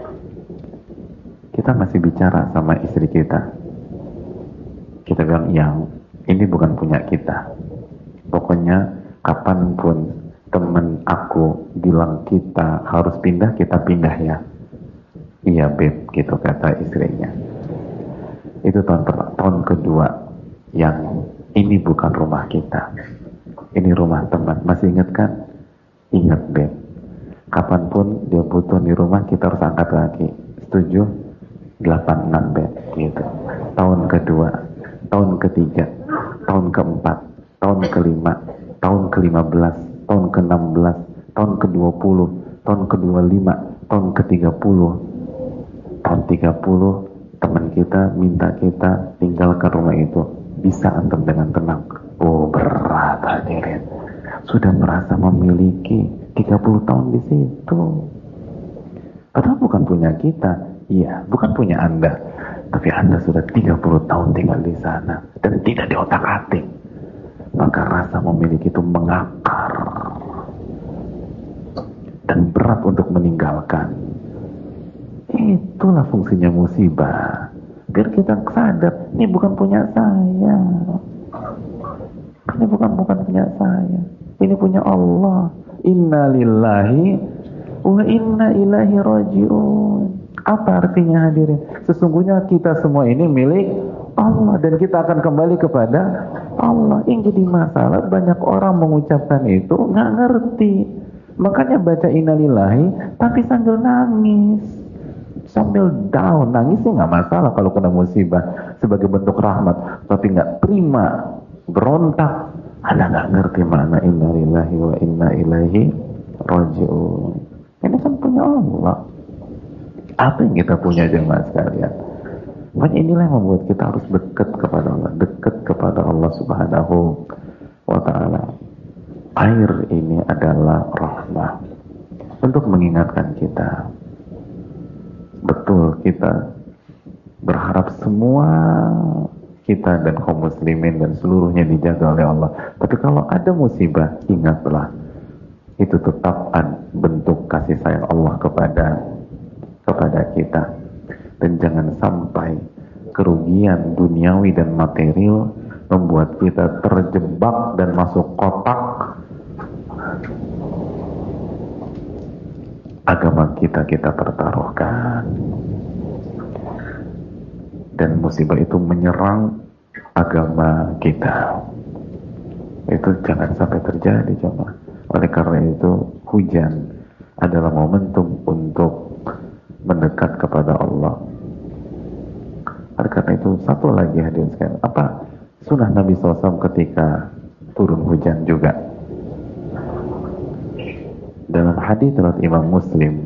kita masih bicara sama istri kita. Kita bilang, yang ini bukan punya kita. Pokoknya kapanpun temen aku bilang kita harus pindah, kita pindah ya. Iya beb, gitu kata istrinya. Itu tahun kedua, yang ini bukan rumah kita, ini rumah teman. Masih ingat kan? Ingat beb. Kapanpun dia butuh di rumah, kita harus angkat kaki. Setuju? 86 bed gitu. Tahun kedua, tahun ketiga, tahun keempat, tahun kelima, tahun ke-15, tahun ke-16, tahun ke-20, tahun kedua 5, tahun ke-30, tahun 30 teman kita minta kita tinggalkan rumah itu. Bisa antum dengan tenang? Oh, berat hadirin. Sudah merasa memiliki 30 tahun di situ. Padahal bukan punya kita. Iya, bukan punya Anda. Tapi Anda sudah 30 tahun tinggal di sana dan tidak diotak-atik. Maka rasa memiliki itu mengakar dan berat untuk meninggalkan. Itulah fungsinya musibah. Biar kita sadar, ini bukan punya saya. Ini bukan punya saya. Ini punya Allah. Inna lillahi wa inna ilaihi raji'un. Apa artinya hadirin? Sesungguhnya kita semua ini milik Allah dan kita akan kembali kepada Allah. Yang jadi masalah banyak orang mengucapkan itu nggak ngerti. Makanya baca innalillahi tapi sambil nangis, sambil down. Nangis sih nggak masalah kalau kena musibah sebagai bentuk rahmat, tapi nggak terima, berontak. Anda nggak ngerti makna innalillahi wa inna ilaihi raji'un. Ini kan punya Allah. Apa yang kita punya jemaah sekalian? Makanya inilah yang membuat kita harus dekat kepada Allah, dekat kepada Allah Subhanahu wa ta'ala. Air ini adalah rahmah untuk mengingatkan kita. Betul, kita berharap semua kita dan kaum muslimin dan seluruhnya dijaga oleh Allah. Tapi kalau ada musibah, ingatlah itu tetap bentuk kasih sayang Allah kepada kita. Dan jangan sampai kerugian duniawi dan material membuat kita terjebak dan masuk kotak agama kita pertaruhkan. Dan musibah itu menyerang agama kita. Itu jangan sampai terjadi, jemaah. Oleh karena itu, hujan adalah momentum untuk mendekat kepada Allah. Oleh karena itu, satu lagi hadirin sekalian, apa sunnah Nabi SAW ketika turun hujan juga? Dalam hadis riwayat Imam Muslim,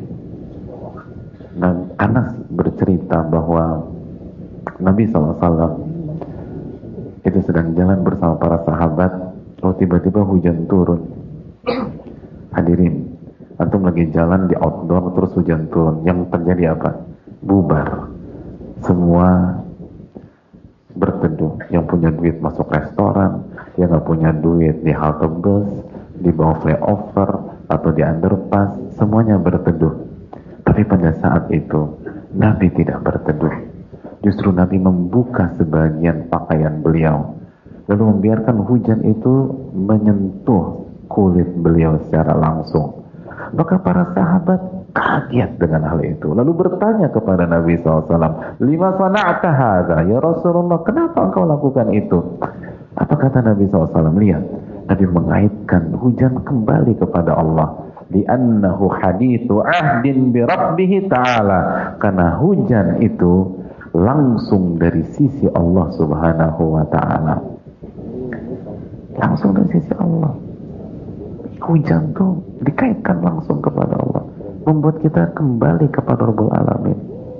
Anas bercerita bahwa Nabi SAW itu sedang jalan bersama para sahabat, lalu tiba-tiba hujan turun. Hadirin, antum lagi jalan di outdoor terus hujan turun, yang terjadi apa? Bubar. Semua berteduh. Yang punya duit masuk restoran, yang nggak punya duit di halte bus, di bawah flyover atau di underpass, semuanya berteduh. Tapi pada saat itu Nabi tidak berteduh. Justru Nabi membuka sebagian pakaian beliau, lalu membiarkan hujan itu menyentuh kulit beliau secara langsung. Maka para sahabat kaget dengan hal itu, lalu bertanya kepada Nabi SAW, "Lima sana'ta hadza ya Rasulullah, kenapa engkau lakukan itu?" Apa kata Nabi SAW? Lihat, Nabi mengaitkan hujan kembali kepada Allah. Li'annahu hadithu ahdin bi Rabbih ta'ala. Karena hujan itu langsung dari sisi Allah Subhanahu wa ta'ala. Langsung dari sisi Allah. Hujan tuh dikaitkan langsung kepada Allah, membuat kita kembali kepada Rabbul Alamin.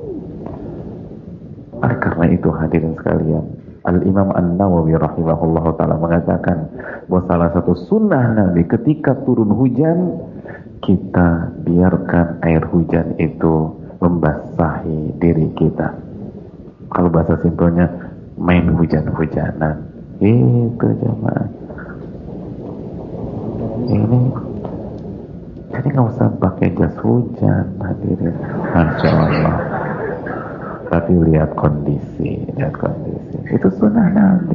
Oleh karena itu hadirin sekalian, Al-Imam An-Nawawi rahimahullah ta'ala mengatakan bahwa salah satu sunnah Nabi ketika turun hujan, kita biarkan air hujan itu membasahi diri kita. Kalau bahasa simpelnya, main hujan-hujanan. Itu jemaah. Ini jadi nggak usah pakai jas hujan hadirin, Masya Allah. Tapi lihat kondisi. Itu sunnah Nabi.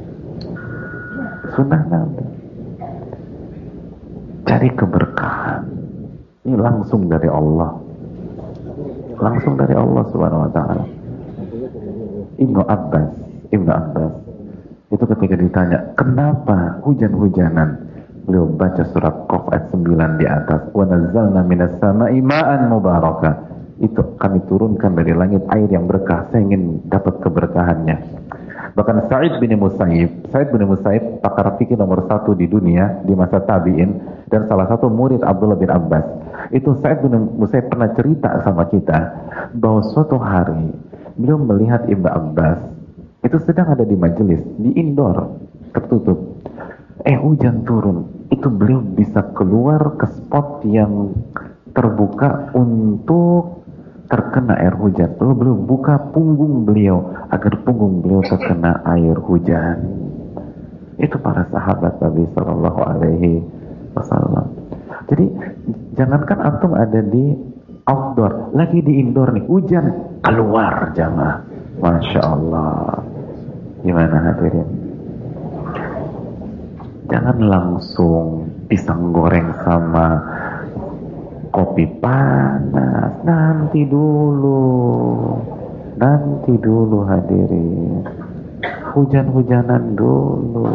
Cari keberkahan. Ini langsung dari Allah. Subhanahu wa ta'ala. Ibnu Abbas itu ketika ditanya kenapa hujan-hujanan, beliau baca surat Qaf ayat 9 di atas, wa nazzalna minas sama'i ma'an mubaraka. Itu kami turunkan dari langit air yang berkah, saya ingin dapat keberkahannya. Bahkan Sa'id bin Musayyib pakar fikih nomor 1 di dunia di masa tabi'in dan salah satu murid Abdullah bin Abbas. Itu Sa'id bin Musayyib pernah cerita sama kita bahwa suatu hari beliau melihat Ibnu Abbas itu sedang ada di majelis di indoor tertutup. Hujan turun. Itu beliau bisa keluar ke spot yang terbuka untuk terkena air hujan. Lalu beliau buka punggung beliau agar punggung beliau terkena air hujan. Itu para sahabat Nabi Sallallahu Alaihi Wasallam. Jadi jangankan antum ada di outdoor, lagi di indoor nih, hujan keluar jamaah. Masya Allah. Gimana hadirin? Jangan langsung pisang goreng sama kopi panas, nanti dulu hadirin, hujan-hujanan dulu.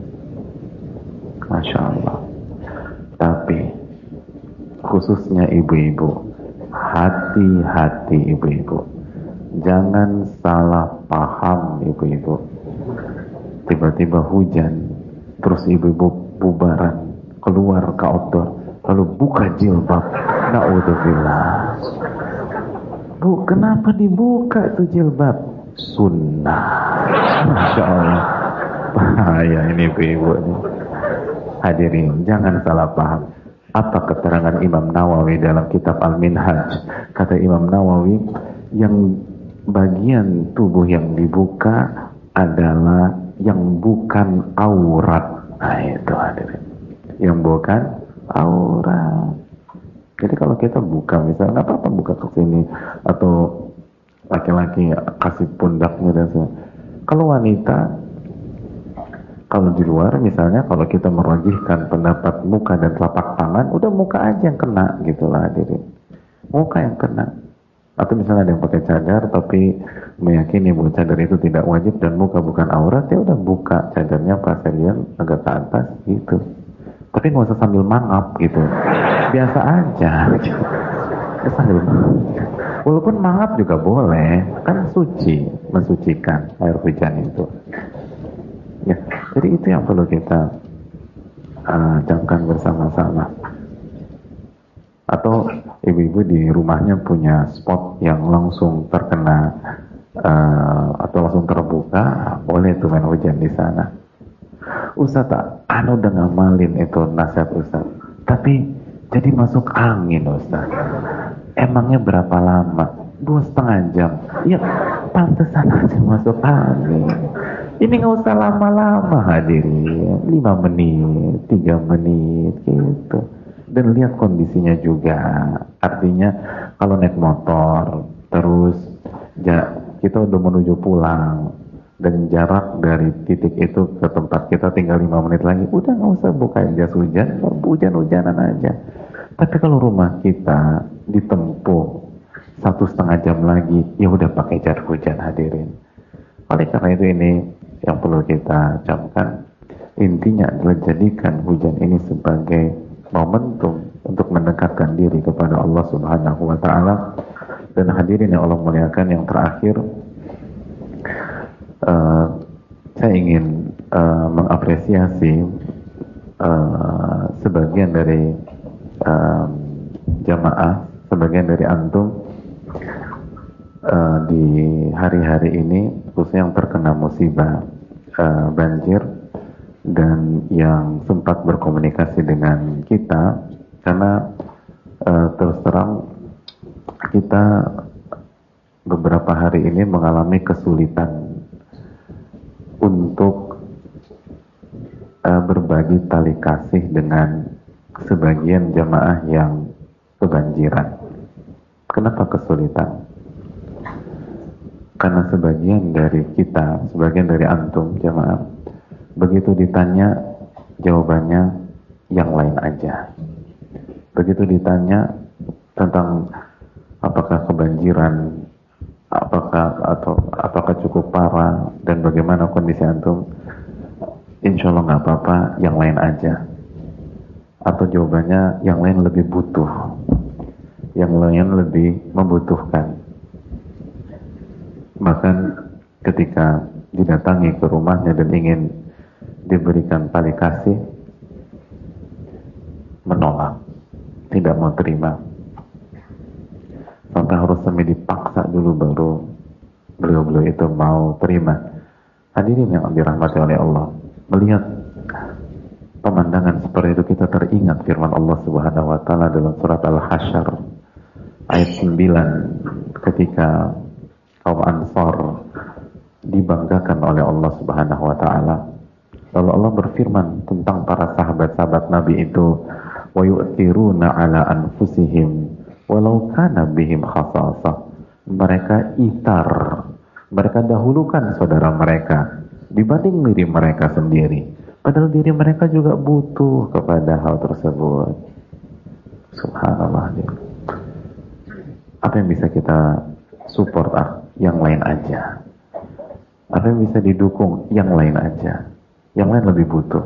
Masya Allah. Tapi khususnya ibu-ibu, hati-hati ibu-ibu, jangan salah paham ibu-ibu. Tiba-tiba hujan, terus ibu-ibu bubaran keluar ke outdoor, lalu buka jilbab. Na'udzubillah. Bu, kenapa dibuka itu jilbab? Sunnah. Masya Allah. Bahaya ini ibu-ibu nih. Hadirin, jangan salah paham. Apa keterangan Imam Nawawi dalam kitab Al-Minhaj? Kata Imam Nawawi, yang bagian tubuh yang dibuka adalah yang bukan aurat. Nah itu hadirin, yang bukan aurat. Jadi kalau kita buka misalnya, nggak apa-apa buka ke sini, atau laki-laki kasih pundaknya dan sebagainya. Kalau wanita, kalau di luar misalnya, kalau kita merajihkan pendapat muka dan telapak tangan, udah muka aja yang kena gitulah hadirin, muka yang kena. Atau misalnya ada yang pakai cadar tapi meyakini bahwa cadar itu tidak wajib dan muka bukan aurat, ya udah buka cadarnya pasirian agak ke atas gitu. Tapi nggak usah sambil mangap gitu, biasa aja. Sambil mangap. Walaupun mangap juga boleh, kan suci, mensucikan air hujan itu. Ya, jadi itu yang perlu kita camkan bersama-sama. Atau ibu-ibu di rumahnya punya spot yang langsung terkena atau langsung terbuka, boleh tuh main hujan di sana. Ustaz, anu udah ngamalin itu nasihat Ustaz, tapi jadi masuk angin Ustaz. Emangnya berapa lama? 2,5 jam. Ya pantesan aja masuk angin. Ini nggak usah lama-lama hadirin, 5 menit, 3 menit gitu. Dan lihat kondisinya juga. Artinya kalau naik motor terus kita udah menuju pulang dan jarak dari titik itu ke tempat kita tinggal 5 menit lagi, udah nggak usah buka jas hujan, hujan-hujanan aja. Tapi kalau rumah kita ditempuh 1,5 jam lagi, ya udah pakai jas hujan hadirin. Oleh karena itu ini yang perlu kita camkan. Intinya adalah jadikan hujan ini sebagai momentum untuk mendekatkan diri kepada Allah Subhanahu wa Ta'ala. Dan hadirin yang Allah muliakan, yang terakhir, saya ingin mengapresiasi sebagian dari jamaah, sebagian dari antum di hari-hari ini, khususnya yang terkena musibah banjir, dan yang sempat berkomunikasi dengan kita, karena terus terang kita beberapa hari ini mengalami kesulitan untuk berbagi tali kasih dengan sebagian jamaah yang kebanjiran. Kenapa kesulitan? Karena sebagian dari kita, sebagian dari antum jamaah, begitu ditanya, jawabannya yang lain aja. Begitu ditanya tentang apakah kebanjiran, apakah cukup parah dan bagaimana kondisi antum, insya Allah nggak apa-apa, yang lain aja. Atau jawabannya yang lain lebih butuh, yang lain lebih membutuhkan. Bahkan ketika didatangi ke rumahnya dan ingin diberikan tali kasih, menolak, tidak mau terima, sampai harus dipaksa dulu baru beliau itu mau terima. Hadirin yang dirahmati oleh Allah, melihat pemandangan seperti itu kita teringat firman Allah Subhanahu wa taala dalam surat Al-Hasyr ayat 9 ketika kaum Ansar dibanggakan oleh Allah Subhanahu wa taala. Lalu Allah berfirman tentang para sahabat-sahabat Nabi itu, wa yu'thiruna ala anfusihim walau kana bihim khasasah. Mereka itar, mereka dahulukan saudara mereka dibanding diri mereka sendiri, padahal diri mereka juga butuh kepada hal tersebut. Subhanallah. Apa yang bisa kita support? Yang lain aja. Apa yang bisa didukung? Yang lain aja. Yang lain lebih butuh.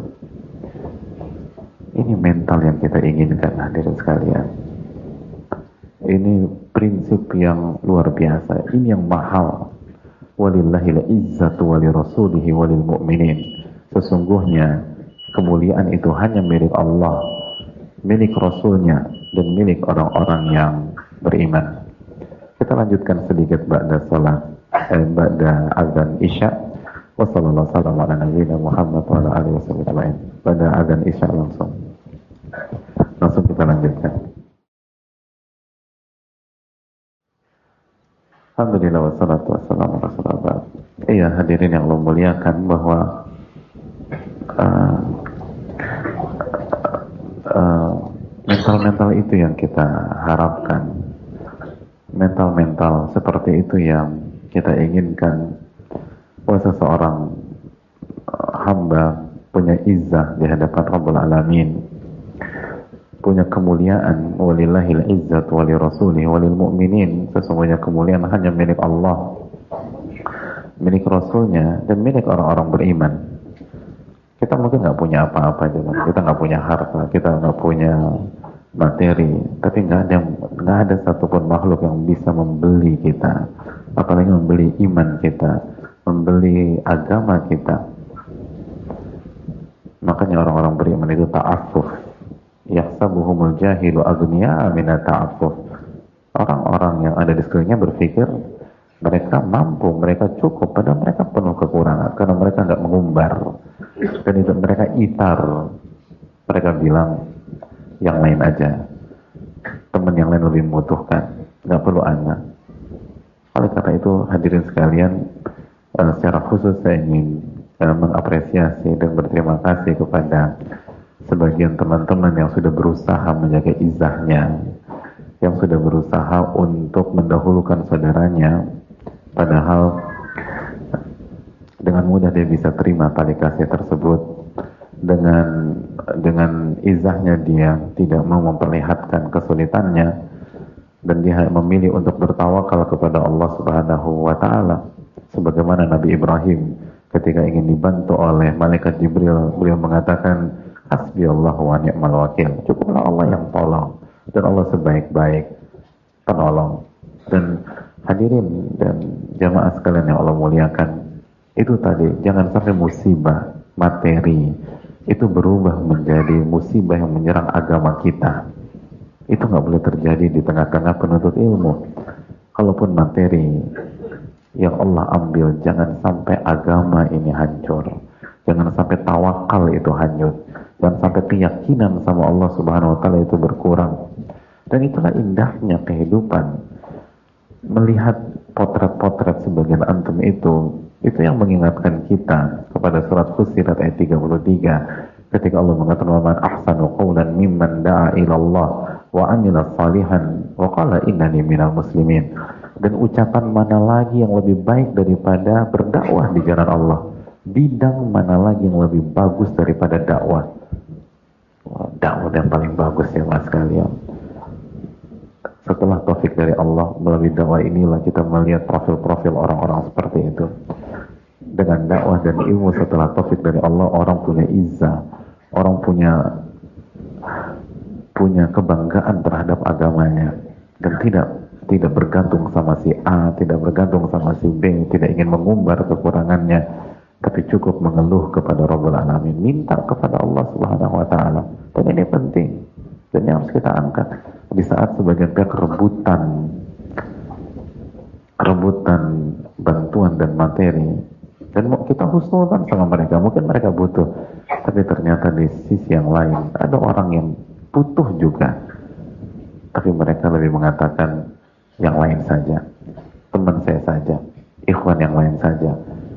Ini mental yang kita inginkan, hadirin sekalian. Ini prinsip yang luar biasa. Ini yang mahal. Walillahil izzatu walirasulihi walil mu'minin. Sesungguhnya kemuliaan itu hanya milik Allah, milik Rasulnya, dan milik orang-orang yang beriman. Kita lanjutkan sedikit ba'da azan Isya. Wassalamualaikum warahmatullahi wabarakatuh. Pada azan Isya langsung kita lanjutkan. Alhamdulillah wassalatu wassalamu ala rasulillah. Iya, hadirin yang Allah muliakan, bahwa mental-mental itu yang kita harapkan, mental-mental seperti itu yang kita inginkan, bahwa seseorang hamba punya izzah di hadapan Rabbul Alamin, punya kemuliaan. Walillahil izzatu walirasulihi walil mu'minin. Sesungguhnya kemuliaan hanya milik Allah, milik Rasulnya, dan milik orang-orang beriman. Kita mungkin nggak punya apa-apa, kita nggak punya harta, kita nggak punya materi, tapi nggak ada satupun makhluk yang bisa membeli kita, apalagi membeli iman kita, membeli agama kita. Makanya orang-orang beriman itu ta'affuf. Yahsabuhumul jahilu aghniya min ta'affuf. Orang-orang yang ada di sekelilingnya berpikir mereka mampu, mereka cukup, padahal mereka penuh kekurangan karena mereka nggak mengumbar. Dan itu mereka itar. Mereka bilang yang lain aja, teman yang lain lebih membutuhkan, nggak perlu anak. Oleh karena itu, hadirin sekalian, secara khusus saya ingin mengapresiasi dan berterima kasih kepada sebagian teman-teman yang sudah berusaha menjaga izahnya, yang sudah berusaha untuk mendahulukan saudaranya, padahal dengan mudah dia bisa terima tali kasih tersebut. Dengan izahnya dia tidak mau memperlihatkan kesulitannya, dan dia memilih untuk bertawakal kepada Allah Subhanahu wa taala. Sebagaimana Nabi Ibrahim ketika ingin dibantu oleh malaikat Jibril, beliau mengatakan, hasbiyallahu wa ni'mal wakil. Cukuplah Allah yang tolong, dan Allah sebaik-baik penolong. Dan hadirin dan jamaah sekalian yang Allah muliakan, itu tadi, jangan sampai musibah materi itu berubah menjadi musibah yang menyerang agama kita. Itu nggak boleh terjadi di tengah-tengah penuntut ilmu. Kalaupun materi yang Allah ambil, jangan sampai agama ini hancur, jangan sampai tawakal itu hanyut, jangan sampai keyakinan sama Allah Subhanahu wa taala itu berkurang. Dan itulah indahnya kehidupan. Melihat potret-potret sebagian antum itu yang mengingatkan kita kepada surat Fussilat ayat 33 ketika Allah mengatakan, wa man ahsanu qawlan mimman da'a ila Allah wa amila salihan wa qala innani minal muslimin. Dan ucapan mana lagi yang lebih baik daripada berdakwah di jalan Allah? Bidang mana lagi yang lebih bagus daripada dakwah? Dakwah yang paling bagus ya mas sekalian. Setelah taufik dari Allah, melalui dakwah inilah kita melihat profil-profil orang-orang seperti itu. Dengan dakwah dan ilmu setelah taufik dari Allah, orang punya izzah, orang punya kebanggaan terhadap agamanya, dan tidak bergantung sama si A, tidak bergantung sama si B, tidak ingin mengumbar kekurangannya, tapi cukup mengeluh kepada Rabbul Alamin, minta kepada Allah Subhanahu wa Ta'ala. Dan ini penting, dan ini harus kita angkat di saat sebagian pihak rebutan bantuan dan materi, dan kita husnudzon sama mereka, mungkin mereka butuh, tapi ternyata di sisi yang lain ada orang yang butuh juga, tapi mereka lebih mengatakan yang lain saja, teman saya saja, ikhwan yang lain saja.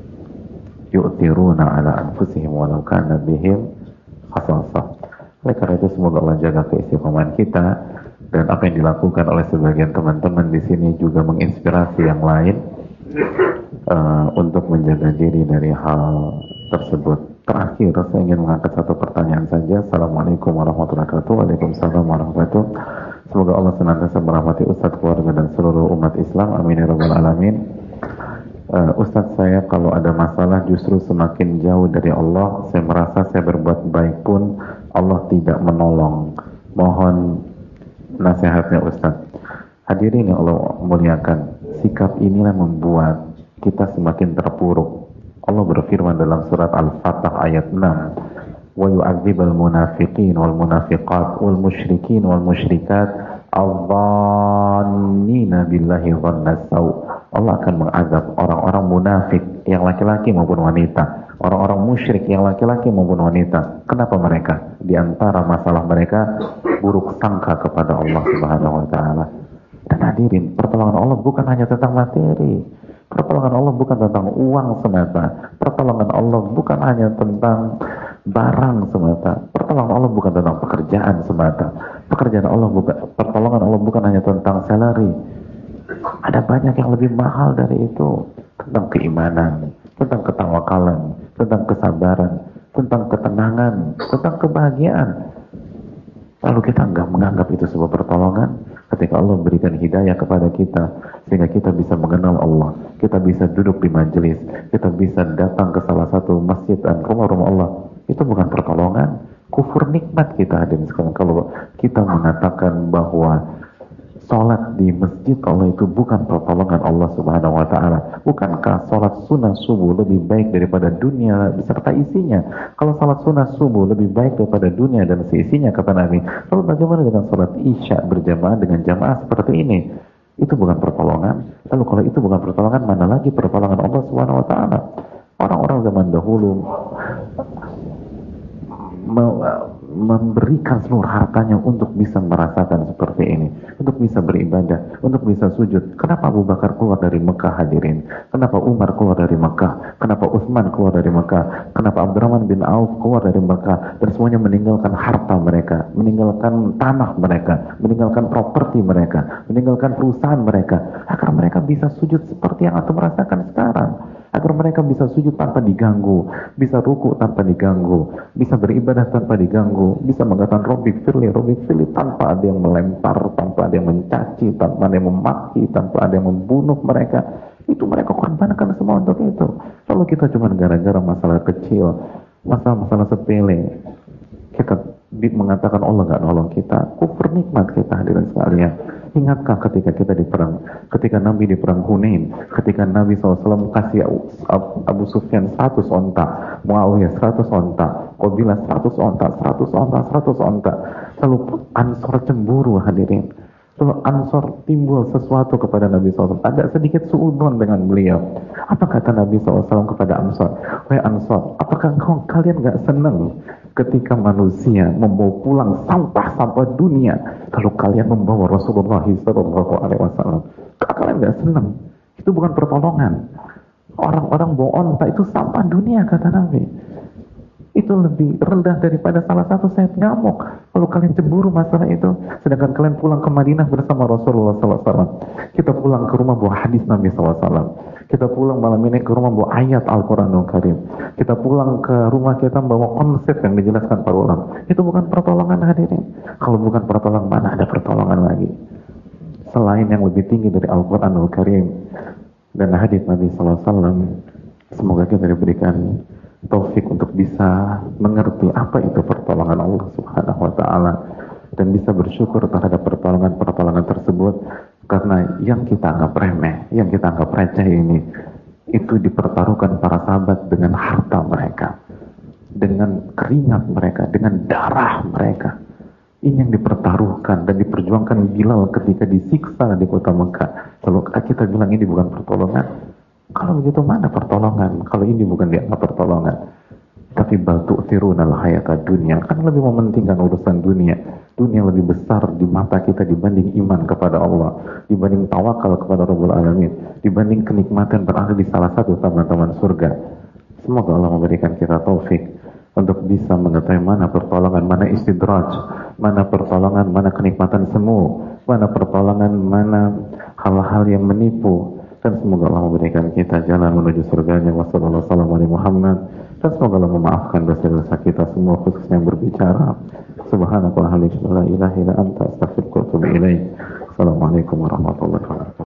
Yu'tiruna ala anfusihim walau kana bihim khasasah. Oleh karena itu semoga Allah jaga keistiqomahan kita, dan apa yang dilakukan oleh sebagian teman-teman di sini juga menginspirasi yang lain untuk menjaga diri dari hal tersebut. Terakhir, saya ingin mengangkat satu pertanyaan saja. Assalamualaikum warahmatullahi wabarakatuh. Waalaikumsalam warahmatullahi wabarakatuh. Semoga Allah senantiasa merahmati Ustadz, keluarga, dan seluruh umat Islam. Amin ya rabbal alamin. Ustadz, saya kalau ada masalah justru semakin jauh dari Allah. Saya merasa saya berbuat baik pun Allah tidak menolong. Mohon nasihatnya Ustadz. Hadirin yang Allah muliakan, sikap inilah membuat kita semakin terpuruk. Allah berfirman dalam surat Al-Fatah ayat 6, wa yu'adzibal munafiqin wal munafiqat wal musyrikin wal musyrikat adh-dhannina billahi dhannas saw. Allah akan mengazab orang-orang munafik yang laki-laki maupun wanita, orang-orang musyrik yang laki-laki maupun wanita. Kenapa mereka? Di antara masalah mereka buruk sangka kepada Allah Subhanahu wa Ta'ala. Dan hadirin, pertolongan Allah bukan hanya tentang materi. Pertolongan Allah bukan tentang uang semata. Pertolongan Allah bukan hanya tentang barang semata. Pertolongan Allah bukan tentang pekerjaan semata. Pertolongan Allah bukan hanya tentang salary. Ada banyak yang lebih mahal dari itu. Tentang keimanan, tentang ketawakalan, tentang kesabaran, tentang ketenangan, tentang kebahagiaan. Lalu kita enggak menganggap itu sebuah pertolongan. Ketika Allah berikan hidayah kepada kita, sehingga kita bisa mengenal Allah, kita bisa duduk di majelis, kita bisa datang ke salah satu masjid dan rumah-rumah Allah, itu bukan pertolongan. Kufur nikmat kita hadirin sekalian kalau kita mengatakan bahwa sholat di masjid Allah itu bukan pertolongan Allah Subhanahu wa Ta'ala. Bukankah sholat sunnah subuh lebih baik daripada dunia beserta isinya? Kalau sholat sunnah subuh lebih baik daripada dunia dan seisinya, kata Nabi, lalu bagaimana dengan sholat isya berjamaah dengan jamaah seperti ini? Itu bukan pertolongan. Lalu kalau itu bukan pertolongan, mana lagi pertolongan Allah Subhanahu wa Ta'ala? Orang-orang zaman dahulu memberikan seluruh hartanya untuk bisa merasakan seperti ini, untuk bisa beribadah, untuk bisa sujud. Kenapa Abu Bakar keluar dari Mekah, hadirin? Kenapa Umar keluar dari Mekah? Kenapa Utsman keluar dari Mekah? Kenapa Abdurrahman bin Auf keluar dari Mekah? Dan semuanya meninggalkan harta mereka, meninggalkan tanah mereka, meninggalkan properti mereka, meninggalkan perusahaan mereka, agar mereka bisa sujud seperti yang antum merasakan sekarang. Agar mereka bisa sujud tanpa diganggu, bisa ruku tanpa diganggu, bisa beribadah tanpa diganggu, bisa mengatakan Robbik firli tanpa ada yang melempar, tanpa ada yang mencaci, tanpa ada yang memaki, tanpa ada yang membunuh mereka. Itu mereka korbankan semua untuk itu. Lalu kita cuma gara-gara masalah kecil, masalah sepele, kita mengatakan Allah nggak nolong kita. Kufur nikmat kita, hadirin sekalian. Ingatkah ketika kita di perang, ketika Nabi di perang Hunain, ketika Nabi SAW kasih Abu Sufyan 100 onta, Muawiyah 100 onta, Qabilah 100 onta, 100 onta, 100 onta. Lalu Ansor cemburu, hadirin. Lalu Ansor timbul sesuatu kepada Nabi SAW. Ada sedikit suudzon dengan beliau. Apa kata Nabi SAW kepada Ansor? Wahai Ansor, apakah kalian gak senang ketika manusia membawa pulang sampah-sampah dunia, lalu kalian membawa Rasulullah SAW? Kalian gak senang? Itu bukan pertolongan. Orang-orang bawa onta itu sampah dunia, kata Nabi. Itu lebih rendah daripada salah satu sayap nyamuk. Lalu kalian cemburu masalah itu, sedangkan kalian pulang ke Madinah bersama Rasulullah SAW. Kita pulang ke rumah bawa hadis Nabi SAW. Kita pulang malam ini ke rumah bawa ayat Al-Quranul Karim. Kita pulang ke rumah kita bawa konsep yang dijelaskan para ulama. Itu bukan pertolongan, hadirin. Kalau bukan pertolongan, mana ada pertolongan lagi selain yang lebih tinggi dari Al-Quranul Karim dan hadis Nabi SAW. Semoga kita diberikan taufik untuk bisa mengerti apa itu pertolongan Allah Subhanahu wa Ta'ala. dan bisa bersyukur terhadap pertolongan-pertolongan tersebut, karena yang kita anggap remeh, yang kita anggap receh ini, itu dipertaruhkan para sahabat dengan harta mereka, dengan keringat mereka, dengan darah mereka. Ini yang dipertaruhkan dan diperjuangkan Bilal ketika disiksa di kota Mekah. Kalau kita bilang ini bukan pertolongan, kalau begitu mana pertolongan? Kalau ini bukan dianggap pertolongan. Tapi bal tu'thirunal hayata dunia, kan lebih mementingkan urusan dunia. Dunia lebih besar di mata kita dibanding iman kepada Allah, dibanding tawakal kepada Rabbul Alamin, dibanding kenikmatan berada di salah satu taman-taman surga. Semoga Allah memberikan kita taufik untuk bisa mengetahui mana pertolongan, mana istidraj, mana pertolongan, mana kenikmatan semu, mana pertolongan, mana hal-hal yang menipu. Dan semoga Allah memberikan kita jalan menuju surganya. Wassalamualaikum warahmatullahi wabarakatuh. Dan semoga Allah memaafkan dosa-dosa kita semua, khususnya yang berbicara. Subhanakallahumma wa bihamdika, la ilaha illa anta, astaghfiruka wa atubu ilaik. Assalamualaikum warahmatullahi wabarakatuh.